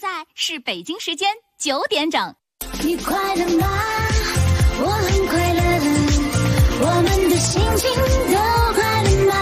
在是北京时间9点整。 你快乐吗？我很快乐，我们的心情都快乐吗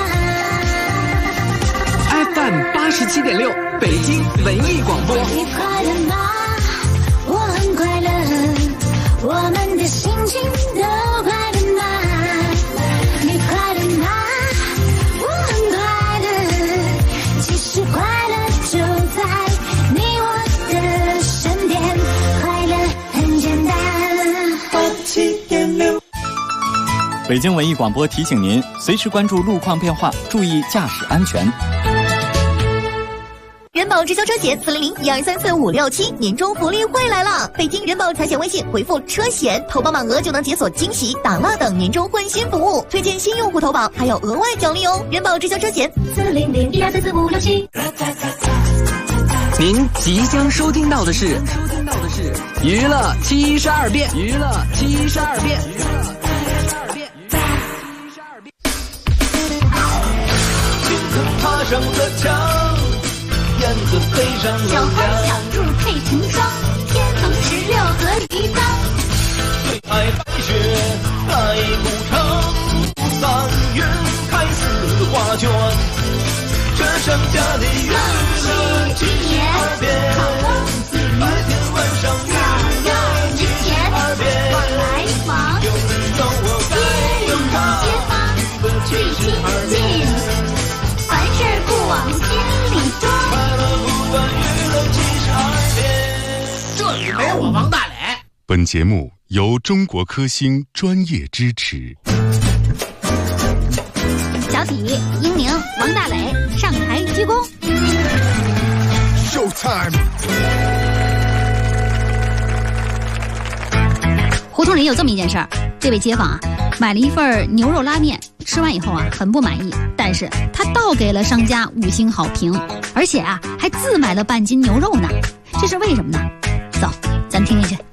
？FM 87.6，北京文艺广播。 你快乐吗？我很快乐，我们的心情都快乐吗？你快乐吗？我很快乐，其实快乐就在你我的身边，快乐很简单。87.6。 北京文艺广播提醒您，随时关注路况变化，注意驾驶安全。 人保直销车险400-1234-567年终福利会来了！北京人保财险微信回复车险，投保满额就能解锁惊喜、打蜡等年终换新服务，推荐新用户投保还有额外奖励哦！人保直销车险400-1234-567。 您即将收听到的是娱乐72变，娱乐72变。 青藤爬上河墙，燕子飞上楼小花小兔配成双，天横16和离桑。 最爱白雪盖古城，3月开4花卷，这上家里院了72遍，白天晚上 2来往， 有你有我该有他， 街坊最亲近，凡事不往心里装。 快乐不管娱乐72遍。 这里没我王大磊。 本节目由中国科兴专业支持。 小体、英宁、王大磊上台鞠躬。 Showtime。 胡同里有这么一件事儿，这位街坊啊，买了一份牛肉拉面，吃完以后啊，很不满意，但是他倒给了商家5星好评，而且啊，还自买了半斤牛肉呢。这是为什么呢？走，咱听听去。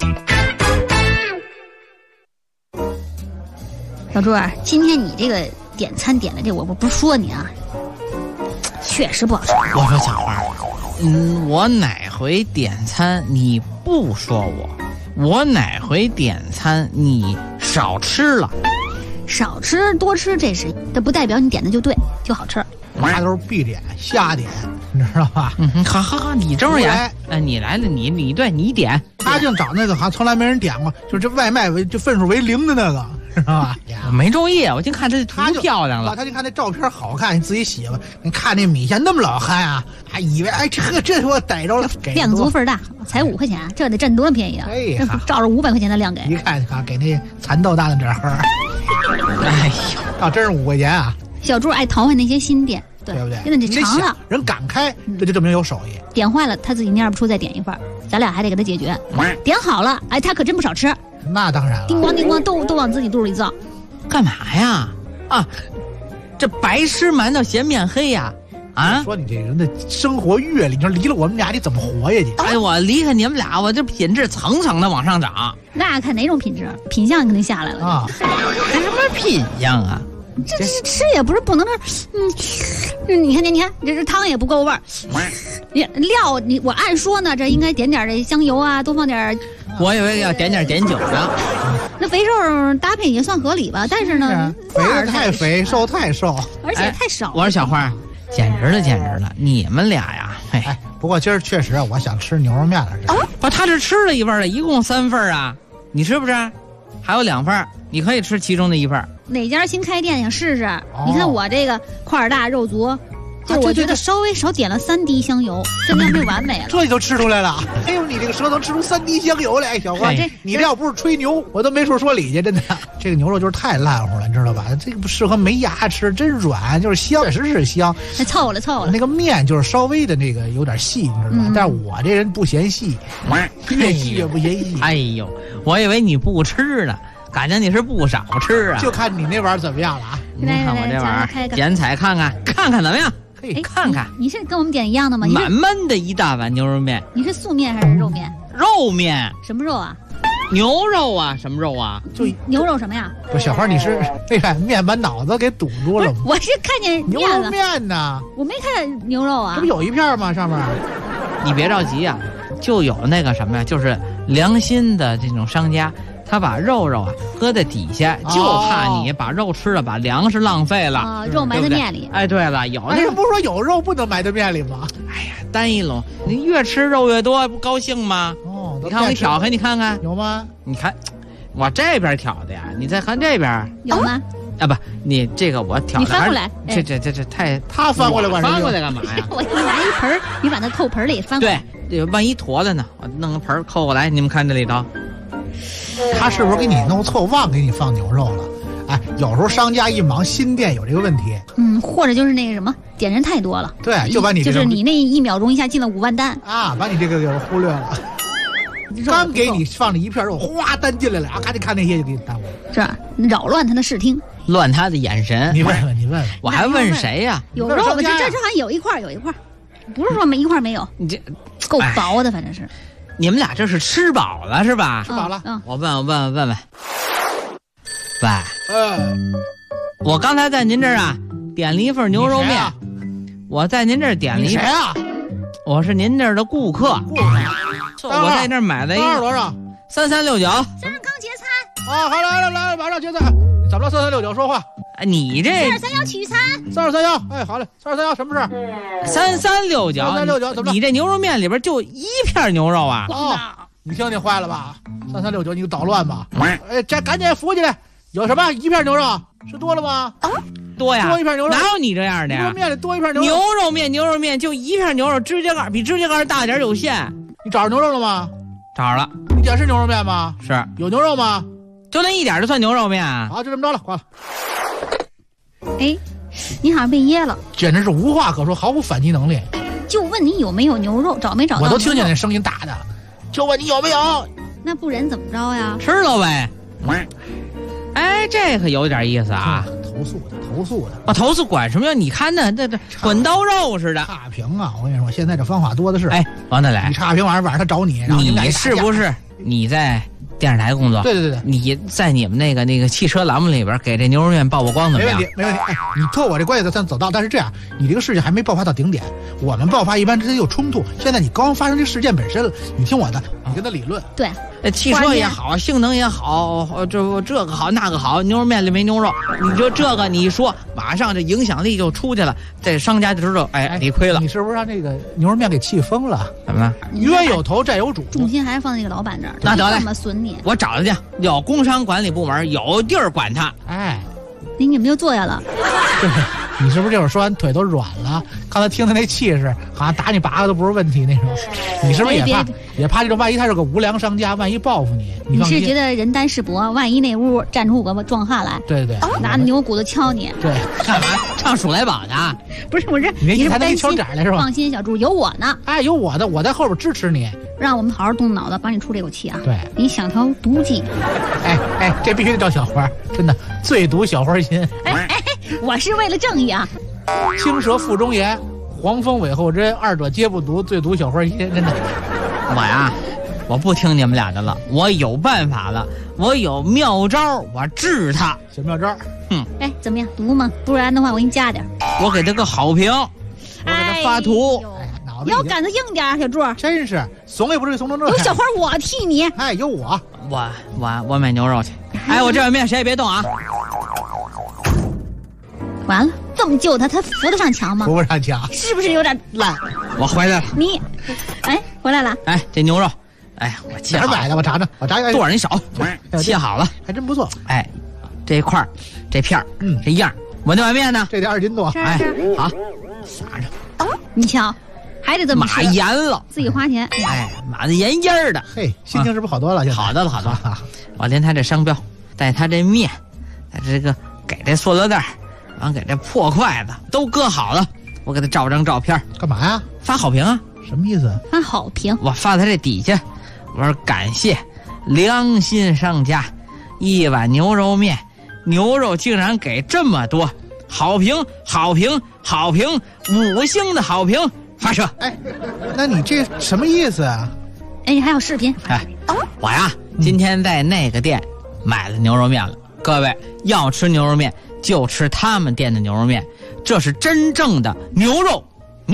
小朱啊，今天你这个点餐点的这，我不是说你啊，确实不好吃。 我说小花，我哪回点餐你不说我哪回点餐你少吃了？ 少吃多吃这是，这不代表你点的就对就好吃。 他都是必点瞎点，你知道吧？ 好，你睁着眼，你来了，你对你点。 他净找那个好像从来没人点过，就这外卖就分数为0的那个，知道吧？ 我没注意，我净看这图漂亮了。 他就看那照片好看，你自己喜欢。你看那米线那么老憨啊，还以为这我逮着了， 量足份大，才5块钱，这得占多便宜啊！照着500块钱的量给。 一看啊，给那蚕豆大的这盒。 哎呦， 啊，真是5块钱啊！ 小猪爱淘换那些新店，对不对？ 真的得尝了， 人敢开，这就证明有手艺。 点坏了，他自己蔫不出，再点一份，咱俩还得给他解决。点好了，哎，他可真不少吃。 那当然了， 叮咣叮咣都往自己肚里造。 干嘛呀？啊，这白吃馒头嫌面黑呀！啊， 说你这人的生活阅历，你说离了我们俩你怎么活呀你？ 哎，我离开你们俩，我这品质层层的往上涨。 那看哪种品质，品相肯定下来了啊！ 还什么品相啊？ 这吃也不是不能你看这汤也不够味儿，料我按说呢，这应该点点这香油啊，多放点。 我以为要点酒呢。 那肥瘦搭配也算合理吧，但是呢， 肥的太肥，瘦太瘦， 而且太少。 我说小花，简直了，你们俩呀， 哎，不过今儿确实我想吃牛肉面了。 不，他这吃了1份了，一共3份啊，你吃不吃？还有2份，你可以吃其中的1份。 哪家新开店想试试？你看我这个块儿大肉足，就我觉得稍微少点了3滴香油，真的就完美了。 这就吃出来了。哎呦，你这个舌头吃出3滴香油来，小花，你这要不是吹牛，我都没处说理去，真的。这个牛肉就是太烂乎了，你知道吧？这个不适合没牙吃，真软，就是香，确实是香。 凑了。那个面就是稍微的那个有点细，你知道吧？但是我这人不嫌细，越细越不嫌细。 哎呦，我以为你不吃呢。感觉你是不少吃啊， 就看你那玩意儿怎么样了啊！ 你看我这玩意儿，剪彩看看怎么样？看看， 你是跟我们点一样的吗？ 满满的一大碗牛肉面。 你是素面还是肉面？ 肉面。 什么肉啊？ 牛肉啊？什么肉啊？ 就牛肉什么呀？ 不，小花，你是那个面把脑子给堵住了吗？ 我是看见牛肉面呢， 我没看牛肉啊。 这不有一片吗？上面。 你别着急啊， 就有那个什么呀，就是良心的这种商家，他把肉啊搁在底下，就怕你把肉吃了，把粮食浪费了， 肉埋在面里。 哎，对了，有那不是说有肉不能埋在面里吗？ 哎呀，单一笼，你越吃肉越多，不高兴吗？ 哦， 你看我给你挑开，你看看有吗？ 你看，我这边挑的呀，你再看这边有吗？ 啊，不，你这个我挑的， 你翻过来， 这太他翻过来干翻过来干嘛呀？ 我给你拿一盆，你把它扣盆里翻过来。 对，万一坨了呢？我弄个盆扣过来，你们看这里头。 他是不是给你弄错，忘给你放牛肉了？哎，有时候商家一忙，新店有这个问题。 或者就是那个什么，点人太多了。 对，就把你就是你那1秒钟一下进了5万单啊，把你这个给忽略了。刚给你放了一片肉，哗单进来了，啊，赶紧看那些就给你耽误了。 是吧？扰乱他的视听， 乱他的眼神。 你问问， 我还问谁呀？ 有肉，这好像有一块，不是说没一块没有。 你这够薄的，反正是。 你们俩这是吃饱了是吧？ 吃饱了。 我问。喂，我刚才在您这儿啊点了一份牛肉面，我在您这儿点了一份。 谁啊？ 我是您这儿的顾客。我在那儿买了一个多少 ？3369。 先生刚结餐。 啊，好来，马上结账。怎么了？3369说话。 你这 3231取餐。 3231，哎，好嘞，3231什么事 ？3369，怎么了？你这牛肉面里边就一片牛肉啊？ 你听见坏了吧？3369，你捣乱吧？哎，这赶紧扶起来。有什么？一片牛肉吃多了吗？ 多呀， 多一片牛肉， 哪有你这样的呀？ 牛肉面里多一片牛肉。 牛肉面就一片牛肉，指甲盖比指甲盖大点有限。 你找着牛肉了吗？ 找着了。 你点是牛肉面吗？ 是。 有牛肉吗？ 就那一点就算牛肉面啊？ 好，就这么着了，挂了。 哎，你好像被噎了， 简直是无话可说，毫无反击能力。 就问你有没有牛肉，找没找到？ 我都听见那声音大的，就问你有没有。 那不然怎么着呀？ 吃了呗。哎，这可有点意思啊！ 投诉的， 我投诉管什么呀？你看那滚刀肉似的。 差评啊！我跟你说，现在这方法多的是。 哎，王大雷， 你差评晚上他找你，然后你是不是你在电视台工作？ 对， 你在你们那个汽车栏目里边给这牛肉面曝过光怎么样？ 没问题。哎，你托我这关系算走到，但是这样，你这个事情还没爆发到顶点，我们爆发一般之间有冲突。现在你刚发生这事件本身了，你听我的，你跟他理论。 对。 汽车也好，性能也好，这个好那个好，牛肉面里没牛肉，你就这个你一说，马上这影响力就出去了，这商家就知道，哎，你亏了。 你是不是让这个牛肉面给气疯了？ 怎么了？ 冤有头债有主， 重心还是放在那个老板这儿。 那得嘞， 这么损你， 我找他去，有工商管理部门，有地儿管他。 哎， 你们就坐下了。 对，你是不是这会儿说完腿都软了？刚才听他那气势，好像打你8个都不是问题那种。你是不是也怕这种？万一他是个无良商家，万一报复你， 你是觉得人单势薄？万一那屋站出个壮汉来， 对， 拿着牛骨头敲你， 对， 干嘛？唱数来宝呢？ 不是， 你是担心来了是吧？ 放心，小猪有我呢。 哎，有我的，我在后边支持你。 让我们好好动脑子，帮你出这口气啊！ 对， 你想条毒计。 哎，这必须得找小花，真的最毒小花心。 哎，我是为了正义啊！ 青蛇腹中炎，黄蜂尾后针，二者皆不毒，最毒小花心，真的。 我不听你们俩的了，我有办法了，我有妙招，我治他。 小妙招。 哎，怎么样？毒吗？不然的话，我给你加点。 我给他个好评，我给他发图。 腰杆子硬点，小猪。 真是怂也不是怂成这。 有小花，我替你。 哎，有我买牛肉去。哎，我这碗面谁也别动啊！ 完了，这么救他扶得上墙吗？ 扶不上墙， 是不是有点烂？ 我回来了。 你，哎，回来了。 哎，这牛肉，哎，我切好了。 哪儿买的？我尝尝， 多少人少，切好了， 还真不错。 哎，这一块这片这样，我那碗面呢？ 这得2斤多。 哎，好，撒上。 你瞧。还得这么码严了， 自己花钱。 哎，码的严严的。 嘿，心情是不是好多了？ 好的了。我连他这商标，带他这面，带这个给这塑料袋，完给这破筷子都搁好了。我给他照张照片， 干嘛呀？ 发好评啊？ 什么意思？ 发好评。 我发他这底下，我说感谢良心商家，一碗牛肉面，牛肉竟然给这么多好评，5星的好评。发射！ 哎，那你这什么意思啊？ 哎，还有视频。 哎，我呀，今天在那个店买了牛肉面了。各位要吃牛肉面，就吃他们店的牛肉面，这是真正的牛肉面。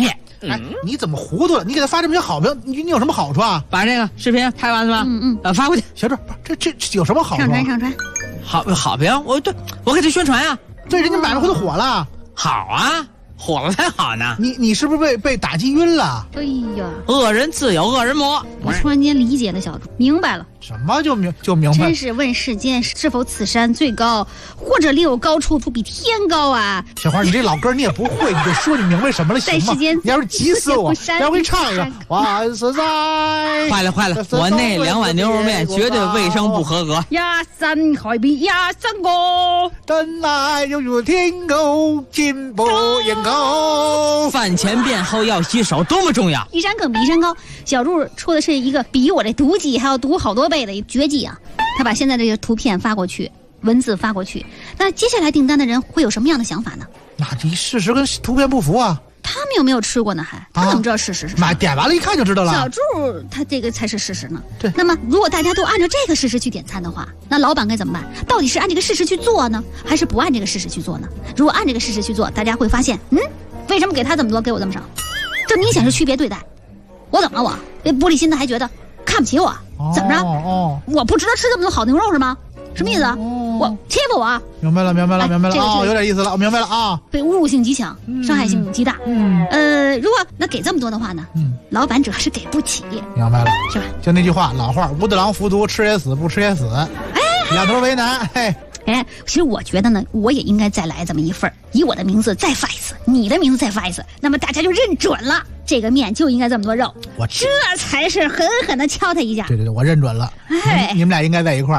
哎，你怎么糊涂了？你给他发这么些好评，你有什么好处啊？ 把这个视频拍完了吧？发过去。 小志，这有什么好处？ 上传。 好评，我给他宣传呀。 对，人家买了回头火了。 好啊。火了才好呢！ 你是不是被打击晕了？ 哎呀， 恶人自有恶人磨。 我突然间理解了小猪，明白了。 什么就明白？ 真是问世间是否此山最高，或者另有高处不比天高啊！ 小花，你这老歌你也不会，你就说你明白什么了行吗？ 在世间， 你要是急死我，要不你唱一个万死在。 坏了，我那2碗牛肉面绝对卫生不合格。 呀山海比呀山高， 真爱犹如天高，进步远高。 饭前便后要洗手，多么重要！ 一山更比一山高。小猪出的是一个比我这毒计还要毒好多倍的一绝技啊！他把现在这个图片发过去，文字发过去，那接下来订单的人会有什么样的想法呢？ 那这事实跟图片不符啊！ 他们有没有吃过呢？他怎么知道事实是什么？ 点完了一看就知道了。 小猪他这个才是事实呢。 对。 那么如果大家都按照这个事实去点餐的话，那老板该怎么办？到底是按这个事实去做呢，还是不按这个事实去做呢？如果按这个事实去做，大家会发现，为什么给他这么多，给我这么少？这明显是区别对待。我怎么了？我玻璃心的还觉得看不起我？怎么着？我不值得吃这么多好牛肉是吗？什么意思啊？我欺负我？明白了有点意思了，我明白了啊。 被侮辱性极强，伤害性极大。如果那给这么多的话呢？老板主要是给不起。 明白了， 是吧？ 就那句话，老话，无得狼服毒，吃也死，不吃也死。两头为难。 其实我觉得呢，我也应该再来这么一份，以我的名字再发一次，你的名字再发一次，那么大家就认准了，这个面就应该这么多肉，这才是狠狠的敲他一下。 对，我认准了。你们俩应该在一块儿。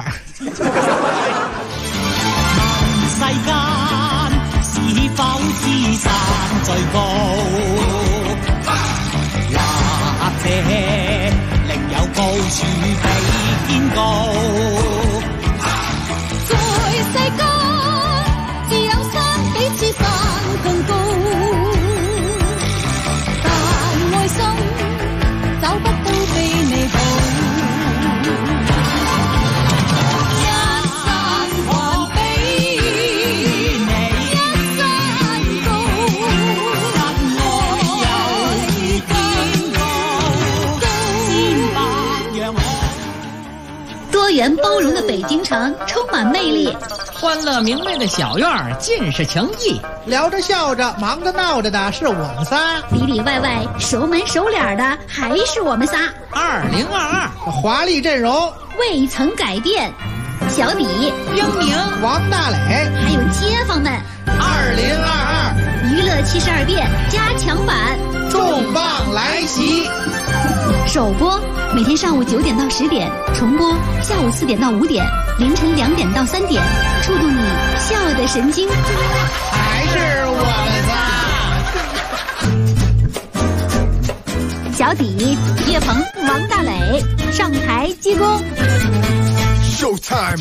世間是否知山最高，或者另有高處比天高。 在世間自有山比此山更高，但愛心找不到卑微步。 多元包容的北京城充满魅力， 欢乐明媚的小院儿尽是情谊， 聊着笑着忙着闹着的是我们仨， 里里外外熟门熟脸的还是我们仨。 2022 华丽阵容未曾改变，小李、 英明、 王大磊， 还有街坊们。 2022 娱乐72变加强版重磅来袭， 首播每天上午9点到10点，重播下午4点到5点，凌晨2点到3点，触动你笑的神经。 还是我们仨。小底、岳鹏、王大磊上台鞠躬。 Showtime。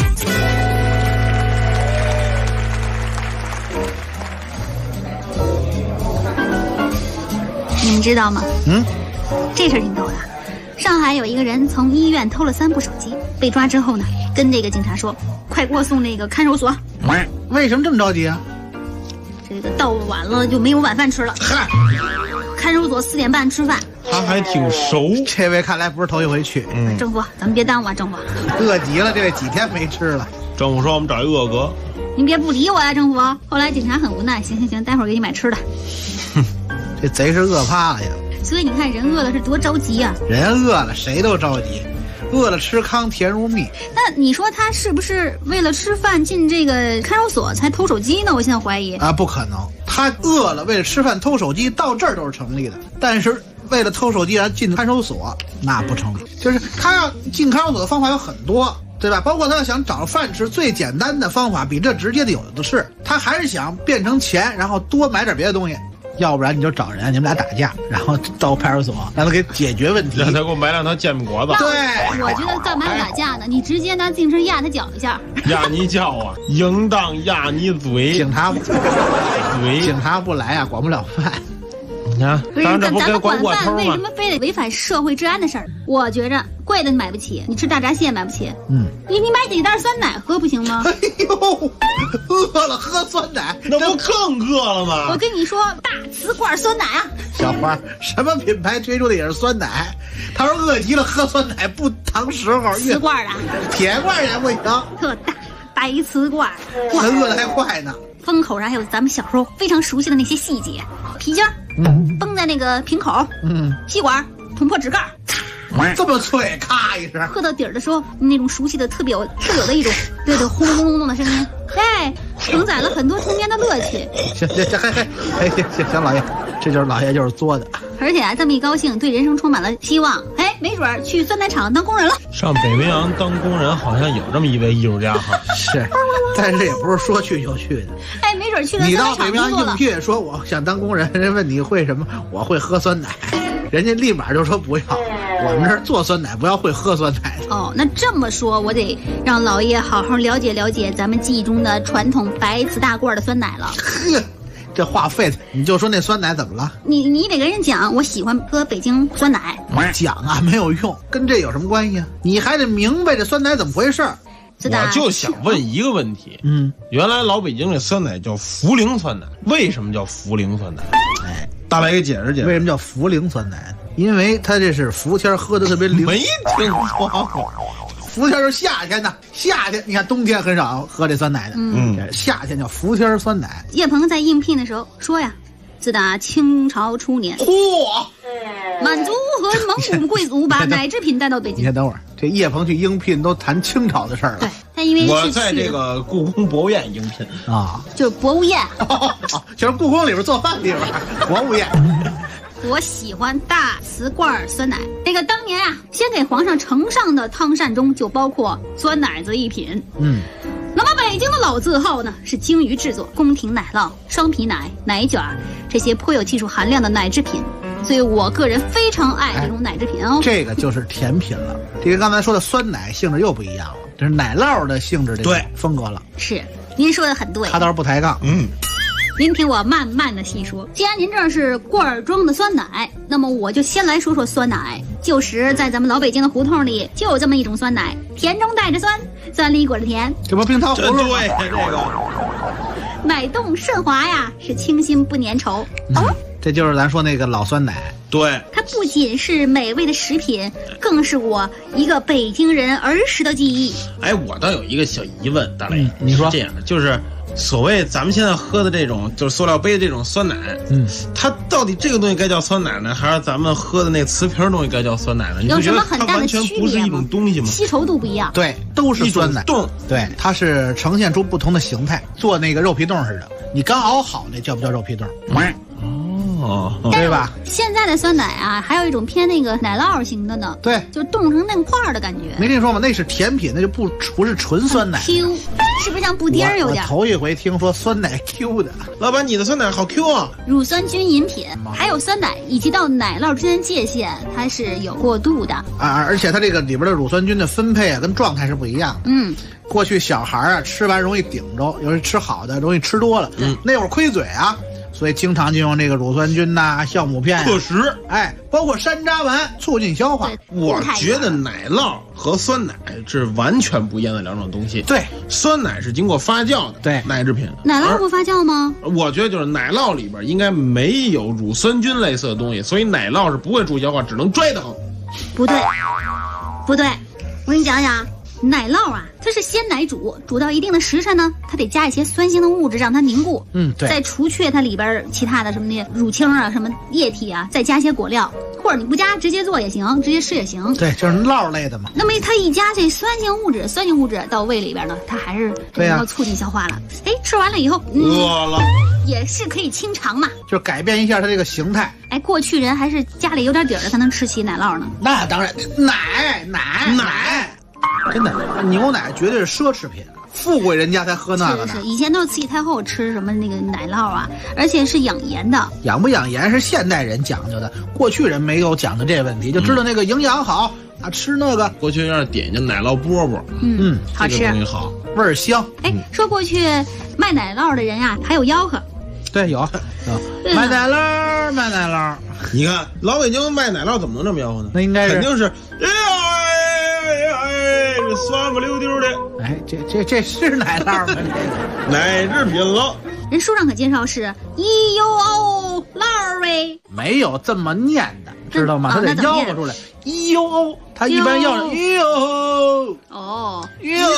你们知道吗？这事儿挺逗的。上海有一个人从医院偷了3部手机，被抓之后呢，跟这个警察说：“快给我送那个看守所。” 为什么这么着急啊？ 这个到晚了就没有晚饭吃了。 嗨， 看守所4点半吃饭。 他还挺熟， 这位看来不是头一回去。 政府，咱们别耽误啊，政府。 饿极了，这位几天没吃了。 政府说我们找一饿哥。 您别不理我呀，政府。后来警察很无奈，行，待会儿给你买吃的。 这贼是饿怕了呀。 所以你看，人饿了是多着急啊！ 人饿了谁都着急，饿了吃糠甜如蜜。 那你说他是不是为了吃饭进这个看守所才偷手机呢？我现在怀疑啊，不可能。他饿了为了吃饭偷手机，到这儿都是成立的。但是为了偷手机而进看守所，那不成立。就是他要进看守所的方法有很多，对吧？包括他要想找饭吃，最简单的方法比这直接的有的是。他还是想变成钱，然后多买点别的东西。要不然你就找人，你们俩打架，然后到派出所让他给解决问题。 让他给我买2套煎饼果子。 对， 我觉得干嘛打架呢？你直接拿自行车压他脚一下。 压你脚啊！应当压你嘴。 警察不来啊，管不了饭。 你看， 不是当然这不咱们跟管过头吗饭为什？么非得违反社会治安的事儿？我觉着贵的你买不起，你吃大闸蟹买不起，你买几袋酸奶喝不行吗？ 哎呦，饿了喝酸奶， 那不更饿了吗？ 我跟你说，大瓷罐酸奶啊， 小花，什么品牌推出的也是酸奶？他说饿极了喝酸奶不糖时候， 瓷罐啊， 铁罐也不行， 特大白瓷罐， 人饿的还快呢。 封口上还有咱们小时候非常熟悉的那些细节，皮筋儿，绷在那个瓶口，吸管捅破纸盖， 这么脆，咔一声， 喝到底儿的时候，那种熟悉的特有的一种，对，轰隆隆隆的声音，哎，承载了很多童年的乐趣。 行，老爷，这就是老爷就是作的。 而且啊，这么一高兴，对人生充满了希望。哎，没准儿去酸奶厂当工人了。 上北冰洋当工人好像有这么一位艺术家哈。 是，但是也不是说去就去的。 哎，没准儿去了你酸奶厂到北冰洋工作了。 应聘说我想当工人，人家问你会什么，我会喝酸奶，人家立马就说不要。我们这儿做酸奶，不要会喝酸奶。 哦，那这么说，我得让老爷好好了解了解咱们记忆中的传统白瓷大罐的酸奶了。 呵，这话费的，你就说那酸奶怎么了？ 你得跟人讲，我喜欢喝北京酸奶。 讲啊没有用，跟这有什么关系啊？你还得明白这酸奶怎么回事儿。 我就想问一个问题，原来老北京这酸奶叫茯苓酸奶，为什么叫茯苓酸奶？哎，大白给解释解释。 为什么叫茯苓酸奶呢？因为它这是伏天喝的特别灵。 没听说过。 伏天是夏天的，夏天你看冬天很少喝这酸奶的，夏天叫伏天酸奶。 叶鹏在应聘的时候说呀，自打清朝初年，满族和蒙古贵族把奶制品带到北京。 你先等会儿，这叶鹏去应聘都谈清朝的事儿了。 对，他因为我在这个故宫博物院应聘啊， 就是博物院， 就是故宫里边做饭地方，博物院。 我喜欢大瓷罐酸奶。那个当年啊，先给皇上呈上的汤膳中就包括酸奶子一品。那么北京的老字号呢，是精于制作宫廷奶酪、双皮奶、奶卷这些颇有技术含量的奶制品，所以我个人非常爱这种奶制品哦。 这个就是甜品了，这个刚才说的酸奶性质又不一样了，这是奶酪的性质，对风格了。 是，您说的很对。 他倒是不抬杠， 您听我慢慢的细说。既然您这是罐装的酸奶，那么我就先来说说酸奶。旧时在咱们老北京的胡同里就有这么一种酸奶，甜中带着酸，酸里裹着甜。 这不冰糖葫芦吗？ 对，这个奶冻顺滑呀，是清新不粘稠。 这就是咱说那个老酸奶。 对， 它不仅是美味的食品，更是我一个北京人儿时的记忆。 哎，我倒有一个小疑问，大雷， 你说这样的就是所谓咱们现在喝的这种就是塑料杯的这种酸奶，它到底这个东西该叫酸奶呢，还是咱们喝的那瓷瓶的东西该叫酸奶呢？你不觉得它完全不是一种东西吗？ 吸稠度不一样。 对，都是酸奶冻。 对，它是呈现出不同的形态，做那个肉皮冻似的。你刚熬好那叫不叫肉皮冻？对吧？ 现在的酸奶啊，还有一种偏那个奶酪型的呢。 对， 就冻成那块儿的感觉。 没跟你说吗？那是甜品，那就不是纯酸奶。 Q， 是不是像布丁有点？ 我头一回听说酸奶 Q 的。 老板，你的酸奶好 Q 啊！ 乳酸菌饮品，还有酸奶以及到奶酪之间界限，它是有过渡的啊，而且它这个里边的乳酸菌的分配啊，跟状态是不一样的。过去小孩啊吃完容易顶着，有时吃好的容易吃多了，那会儿亏嘴啊。所以经常就用这个乳酸菌呐、酵母片特食， 包括山楂丸促进消化。 我觉得奶酪和酸奶是完全不一样的两种东西。 对， 酸奶是经过发酵的， 对， 奶制品。 奶酪不发酵吗？ 我觉得就是奶酪里边应该没有乳酸菌类似的东西，所以奶酪是不会助消化，只能拽得很。 不对，我给你讲讲。奶酪啊，它是鲜奶煮到一定的时辰呢，它得加一些酸性的物质让它凝固。 对， 再除却它里边其他的什么那乳清啊、什么液体啊，再加些果料，或者你不加直接做也行，直接吃也行。 对，就是酪类的嘛。 那么它一加这酸性物质到胃里边呢，它还是能够促进消化了。吃完了以后饿了， 也是可以清肠嘛， 就改变一下它这个形态。 过去人还是家里有点底儿的才能吃起奶酪呢。 那当然，奶。真的，牛奶绝对是奢侈品，富贵人家才喝那个呢。 是，以前都是慈禧太后吃什么那个奶酪啊，而且是养颜的。 养不养颜是现代人讲究的，过去人没有讲究这问题，就知道那个营养好啊，吃那个。 过去让点进奶酪饽饽， 好吃， 这个东西好， 味儿香。 说过去卖奶酪的人啊，还有吆喝。 对，有卖奶酪，卖奶酪。 你看老北京卖奶酪怎么能这么吆喝呢？ 那应该是肯定是这酸不溜丢的。 哎，这是奶酪吗？ 奶制品了。 人书上可介绍是EUO 酪味， 没有这么念的，知道吗？他得吆喝出来。EUO， 他一般要 EUO 哦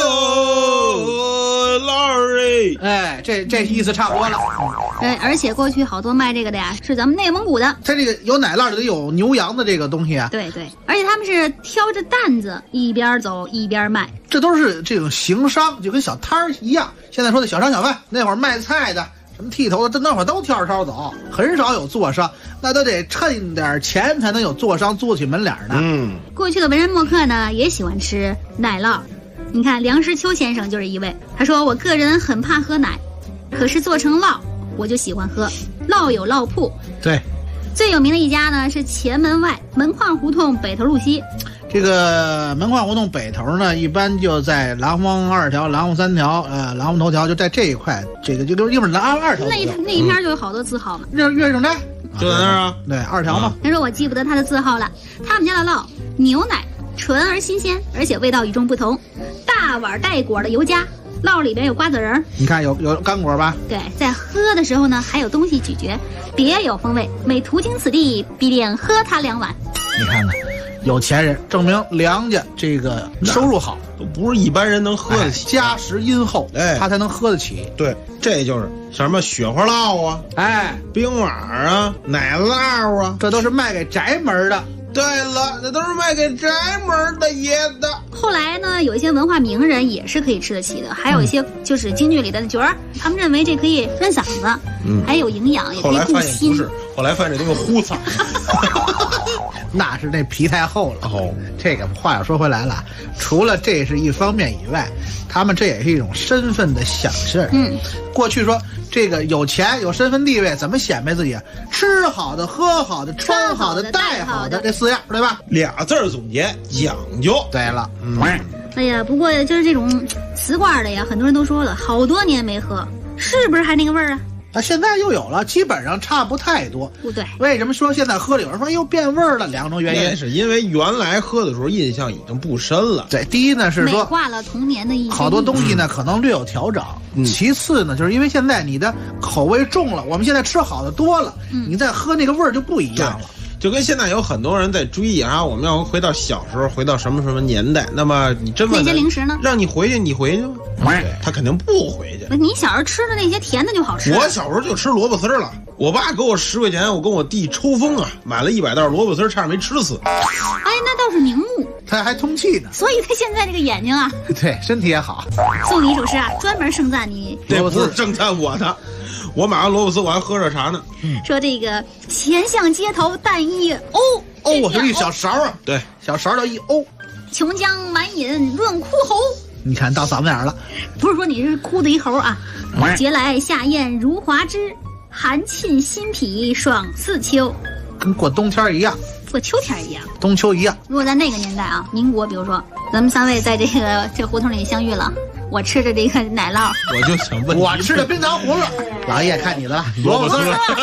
，EUO 酪味。 哎，这意思差不多了。 哎，而且过去好多卖这个的呀，是咱们内蒙古的。 它这个有奶酪就得有牛羊的这个东西啊。 对对，而且他们是挑着担子一边走一边卖， 这都是这种行商，就跟小摊儿一样。现在说的小商小贩，那会儿卖菜的。什么剃头的，那会儿都挑着挑走，很少有坐商，那都得趁点钱才能有坐商做起门脸的。 过去的文人墨客呢，也喜欢吃奶酪。你看梁实秋先生就是一位，他说我个人很怕喝奶，可是做成酪我就喜欢喝。酪有酪铺， 对， 最有名的一家呢是前门外门框胡同北头路西。 这个门框胡同北头呢，一般就在廊坊2条、廊坊3条、廊坊头条，就在这一块。这个就一会儿廊坊2条那一片就有好多字号嘛。 那悦城斋就在那儿啊， 对，2条嘛。 他说我记不得他的字号了。他们家的酪牛奶纯而新鲜，而且味道与众不同。大碗带果的油夹，酪里边有瓜子仁， 你看有干果吧？ 对，在喝的时候呢，还有东西咀嚼，别有风味。每途经此地，必定喝它2碗。 你看看。有钱人证明梁家这个收入好， 都不是一般人能喝得起， 家实殷厚，他才能喝得起。 对，这就是像什么雪花酪啊，冰碗啊，奶酪啊， 这都是卖给宅门的。 对了，那都是卖给宅门的爷的。 后来呢，有一些文化名人也是可以吃得起的，还有一些就是京剧里的角儿，他们认为这可以润嗓子，还有营养，也可以固心。 后来发现这东西糊嗓。 那是那皮太厚了。这个话又说回来了，除了这是一方面以外，他们这也是一种身份的显示。过去说这个有钱有身份地位，怎么显摆自己？吃好的、喝好的、穿好的、戴好的，这4样，对吧 ？2字总结，讲究。 对了， 哎呀，不过就是这种瓷罐的呀，很多人都说了，好多年没喝，是不是还那个味儿啊？ 现在又有了，基本上差不太多。 不对， 为什么说现在喝了有人说又变味儿了？2种原因， 是因为原来喝的时候印象已经不深了。 对，第一呢是说美化了童年的一些好多东西呢可能略有调整。其次呢，就是因为现在你的口味重了，我们现在吃好的多了，你再喝那个味儿就不一样了。 就跟现在有很多人在追忆啊，我们要回到小时候，回到什么什么年代。那么你真问那些零食呢？ 让你回去，你回去吗？他肯定不回去。 你小时候吃的那些甜的就好吃。 我小时候就吃萝卜丝了，我爸给我10块钱，我跟我弟抽风啊，买了100袋萝卜丝，差点没吃死。 哎，那倒是明目， 他还通气呢。 所以他现在这个眼睛啊， 对，身体也好。 送你一首诗啊，专门盛赞你。 这不是盛赞我的。我买完萝卜丝，我还喝着茶呢。 说这个钱巷街头但一欧， 我是一小勺啊， 对， 小勺到1欧。 琼浆满饮润枯喉， 你看到嗓子眼了， 不是说你是哭的一喉啊。节来夏燕如华枝，寒沁心脾爽似秋， 跟过冬天一样， 过秋天一样， 冬秋一样。 如果在那个年代啊，民国，比如说咱们3位在这胡同里相遇了。我吃的这个奶酪， 我就想问， 我吃的冰糖葫芦，老爷看你的了，萝卜丝。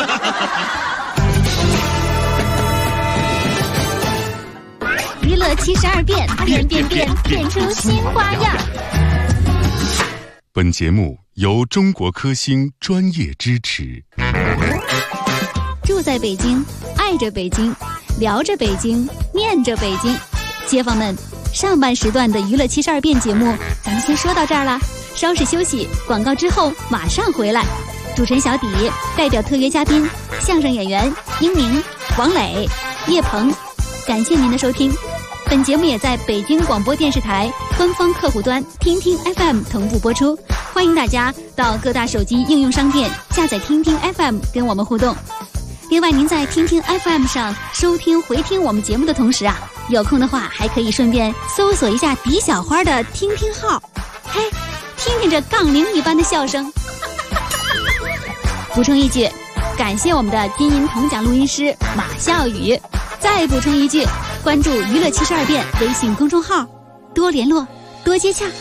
娱乐72变，变出新花样。 本节目由中国科兴专业支持。 住在北京，爱着北京，聊着北京，念着北京，街坊们。上半时段的娱乐72变节目，咱们先说到这儿了。稍事休息，广告之后马上回来。主持人小底代表特约嘉宾相声演员英明、王磊、叶鹏，感谢您的收听。本节目也在北京广播电视台官方客户端听听 FM 同步播出，欢迎大家到各大手机应用商店下载听听 FM 跟我们互动。另外，您在听听 FM 上收听回听我们节目的同时啊，有空的话还可以顺便搜索一下狄小花的听听号，嘿，听听这杠铃一般的笑声。补充一句，感谢我们的金银铜奖录音师马笑宇。再补充一句，关注娱乐72变微信公众号，多联络，多接洽。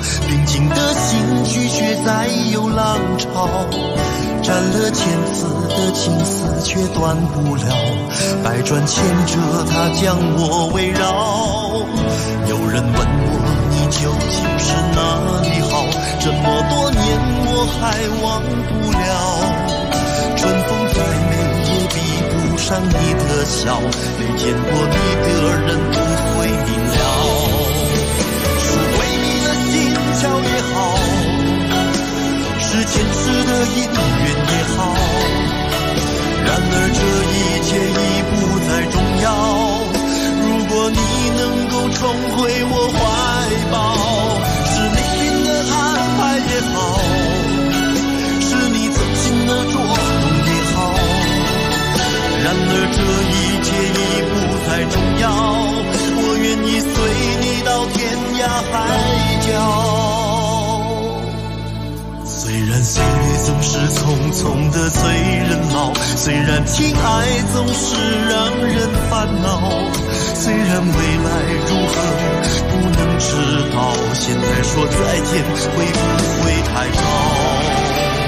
平静的心拒绝再有浪潮，斩了千次的情丝却断不了，百转千折它将我围绕。有人问我你究竟是哪里好，这么多年我还忘不了，春风再美也比不上你的笑，没见过你的人不会明了，是为你的心窍也好，是前世的姻缘也好，然而这一切已不再重要，如果你能够重回我怀抱，是命运的安排也好，是你走心的捉弄也好，然而这一切已不再重要，我愿意随你到天涯海角。虽然岁月总是匆匆的催人老，虽然情爱总是让人烦恼，虽然未来如何不能知道，现在说再见会不会太早？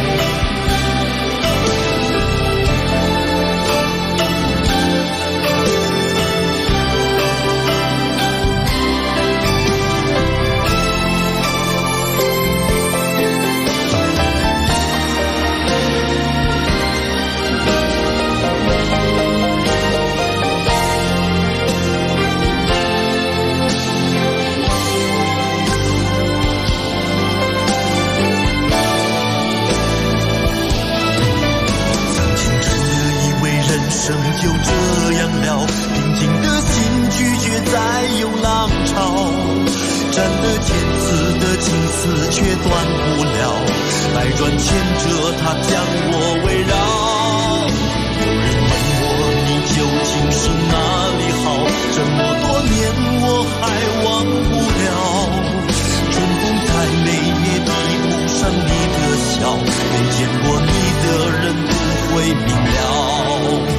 就这样了，平静的心拒绝再有浪潮，斩了千次的情丝却断不了，百转千折它将我围绕。有人问我你究竟是哪里好，这么多年我还忘不了，春风再美也比不上你的笑，没见过你的人不会明了，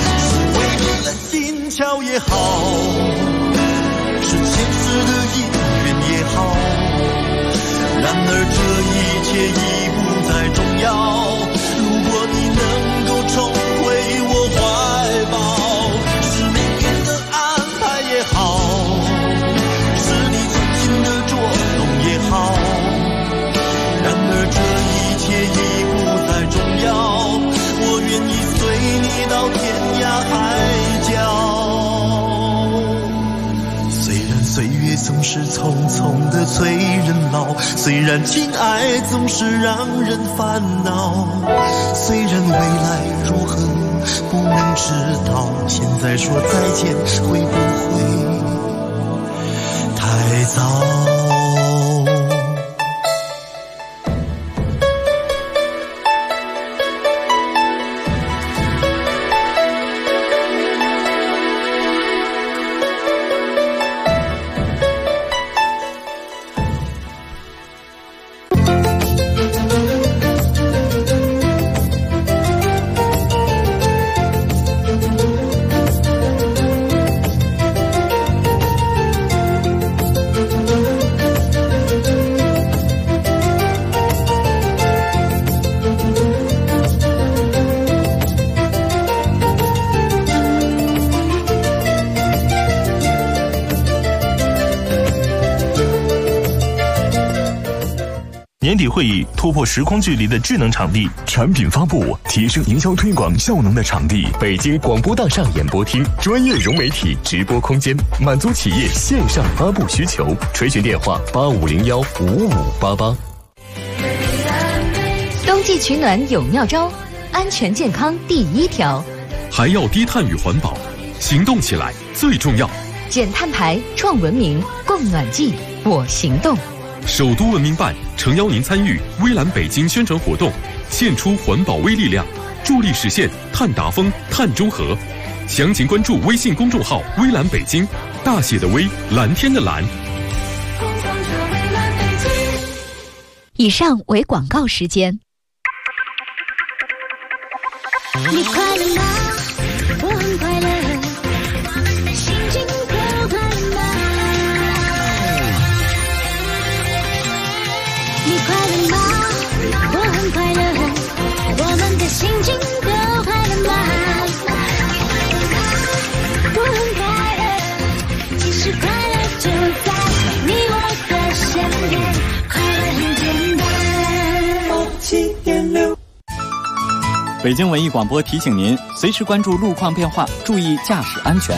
巧也好，是前世的姻缘也好，然而这一切已不再重要，如果你能够重回我怀抱，是命运的安排也好，是你存心的捉弄也好，然而这一切已不再重要，我愿意随你到天涯海角。岁月总是匆匆的催人老，虽然情爱总是让人烦恼，虽然未来如何不能知道，现在说再见会不会太早？ 年底会议突破时空距离的智能场地，产品发布提升营销推广效能的场地，北京广播大厦演播厅，专业融媒体直播空间，满足企业线上发布需求。垂询电话85015588。 冬季取暖有妙招，安全健康第一条， 还要低碳与环保，行动起来最重要。 减碳排，创文明，供暖季，我行动。 首都文明办诚邀您参与微蓝北京宣传活动，献出环保微力量，助力实现碳达峰、碳中和。详情关注微信公众号微蓝北京，大写的微，蓝天的蓝。 以上为广告时间。 你快乐吗？我很快乐，我们的心情可快乐吗？ 北京文艺广播提醒您，随时关注路况变化，注意驾驶安全。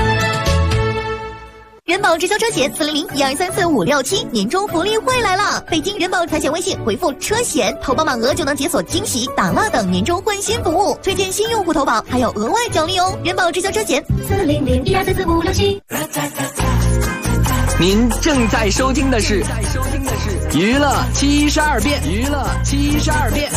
人保直销车险400-1234-567年终福利会来了！北京人保财险微信回复车险，投保满额就能解锁惊喜、打蜡等年终换新服务，推荐新用户投保还有额外奖励哦！人保直销车险400-1234-567。 您正在收听的是娱乐72变，娱乐72变。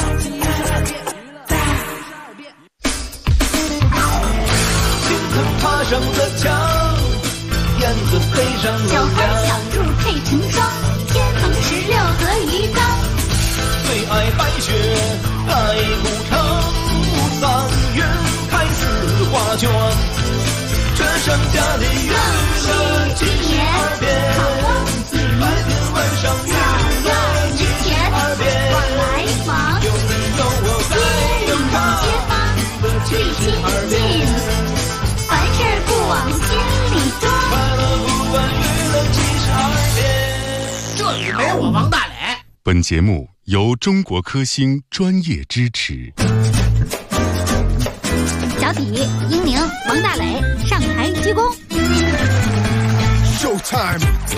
青藤爬上了墙，燕子飞上了小花小兔配成双，天蓬16和鱼缸。 最爱白雪盖古城，3月开4花卷。这商家的月乐72变，白天晚上月乐72变。 来往有你有我在有他， 街坊最亲近，凡事不往心里装。 快乐不管娱乐72变。 这里没我王大磊。 本节目由中国科兴专业支持。 小体、英宁、王大磊上台鞠躬。 Showtime。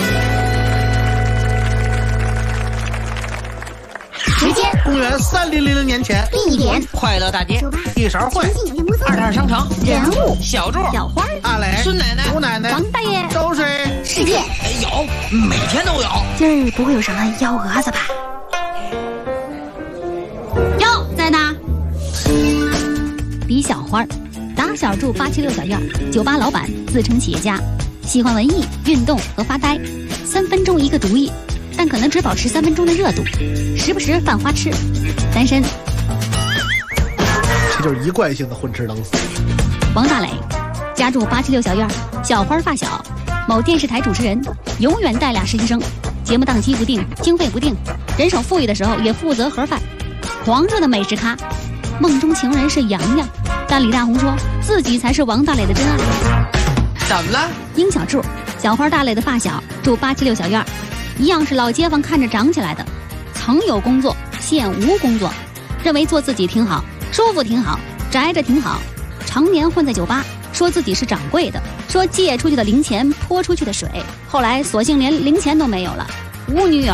时间公元3000年前， 地点快乐大街， 一勺烩 22商城， 人物小柱、 小花、 大磊、 孙奶奶、 吴奶奶、 王大爷都是事件。 有，每天都有。 今儿不会有什么幺蛾子吧？ 哟，在呢。李小花，打小住876小院，酒吧老板，自称企业家，喜欢文艺、运动和发呆，3分钟一个主意，但可能只保持3分钟的热度，时不时犯花痴，单身。 这就是一贯性的混吃等死。 王大磊，家住876小院，小花发小，某电视台主持人，永远带俩实习生，节目档期不定，经费不定，人手富裕的时候也负责盒饭，皇上的美食咖。梦中情人是洋洋，但李大红说自己才是王大磊的真爱。 怎么了？ 英小柱，小花大磊的发小，住876小院，一样是老街坊看着长起来的，曾有工作，现无工作，认为做自己挺好，舒服挺好，宅着挺好，常年混在酒吧，说自己是掌柜的，说借出去的零钱泼出去的水，后来索性连零钱都没有了，无女友。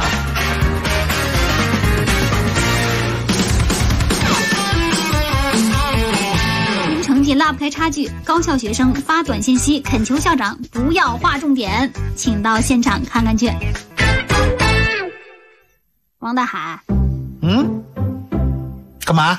成绩拉不开差距，高校学生发短信息恳求校长不要划重点，请到现场看看去。王大海， 干嘛？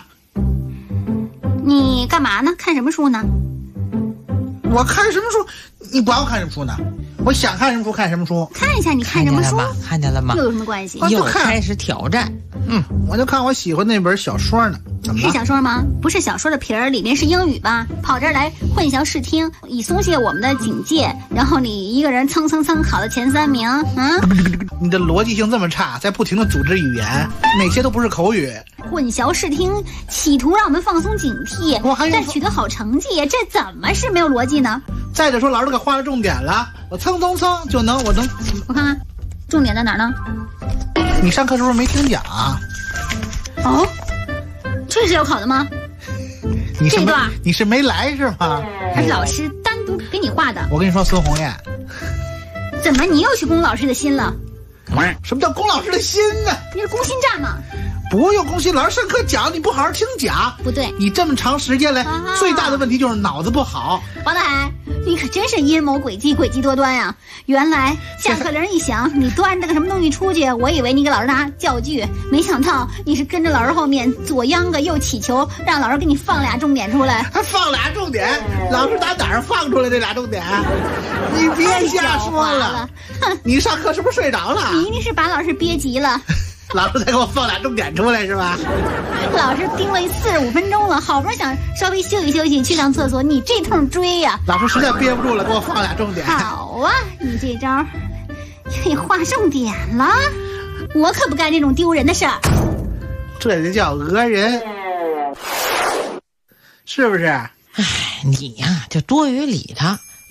你干嘛呢？看什么书呢？ 我看什么书？你管我看什么书呢？我想看什么书看什么书。 看一下你看什么书？ 看见了吗？ 又有什么关系？ 又开始挑战。 我就看我喜欢那本小说呢。怎么了？ 是小说吗？不是小说的皮儿，里面是英语吧？跑这儿来混淆视听，以松懈我们的警戒，然后你一个人蹭考到前3名， 你的逻辑性这么差，在不停的组织语言，哪些都不是口语。 混淆视听，企图让我们放松警惕，但取得好成绩，这怎么是没有逻辑呢？ 再者说，老师给画了重点了，我蹭就能，我看看，重点在哪儿呢？ 你上课是不是没听讲啊？ 哦，这是要考的吗？这段你是没来是吗？ 还是老师单独给你画的？ 我跟你说，孙红艳， 怎么你又去攻老师的心了？ 什么叫攻老师的心呢？ 你是攻心战吗？ 不用攻心，老师上课讲你不好好听讲。 不对， 你这么长时间来，最大的问题就是脑子不好。 王大海，你可真是阴谋诡计多端呀！原来下课铃一响，你端着个什么东西出去，我以为你给老师拿教具，没想到你是跟着老师后面左秧歌右祈求，让老师给你放俩重点出来。 还放俩重点？老师打哪儿放出来这俩重点？你别瞎说了。你上课是不是睡着了？ 你一定是把老师憋急了。 老师才给我放俩重点出来是吧？ 老师盯了45分钟了，好不容易想稍微休息去上厕所，你这通追呀！ 老师实在憋不住了，给我放俩重点。 好啊，你这招给画重点了，我可不干这种丢人的事儿。 这就叫讹人，是不是？ 哎，你呀就多余理他，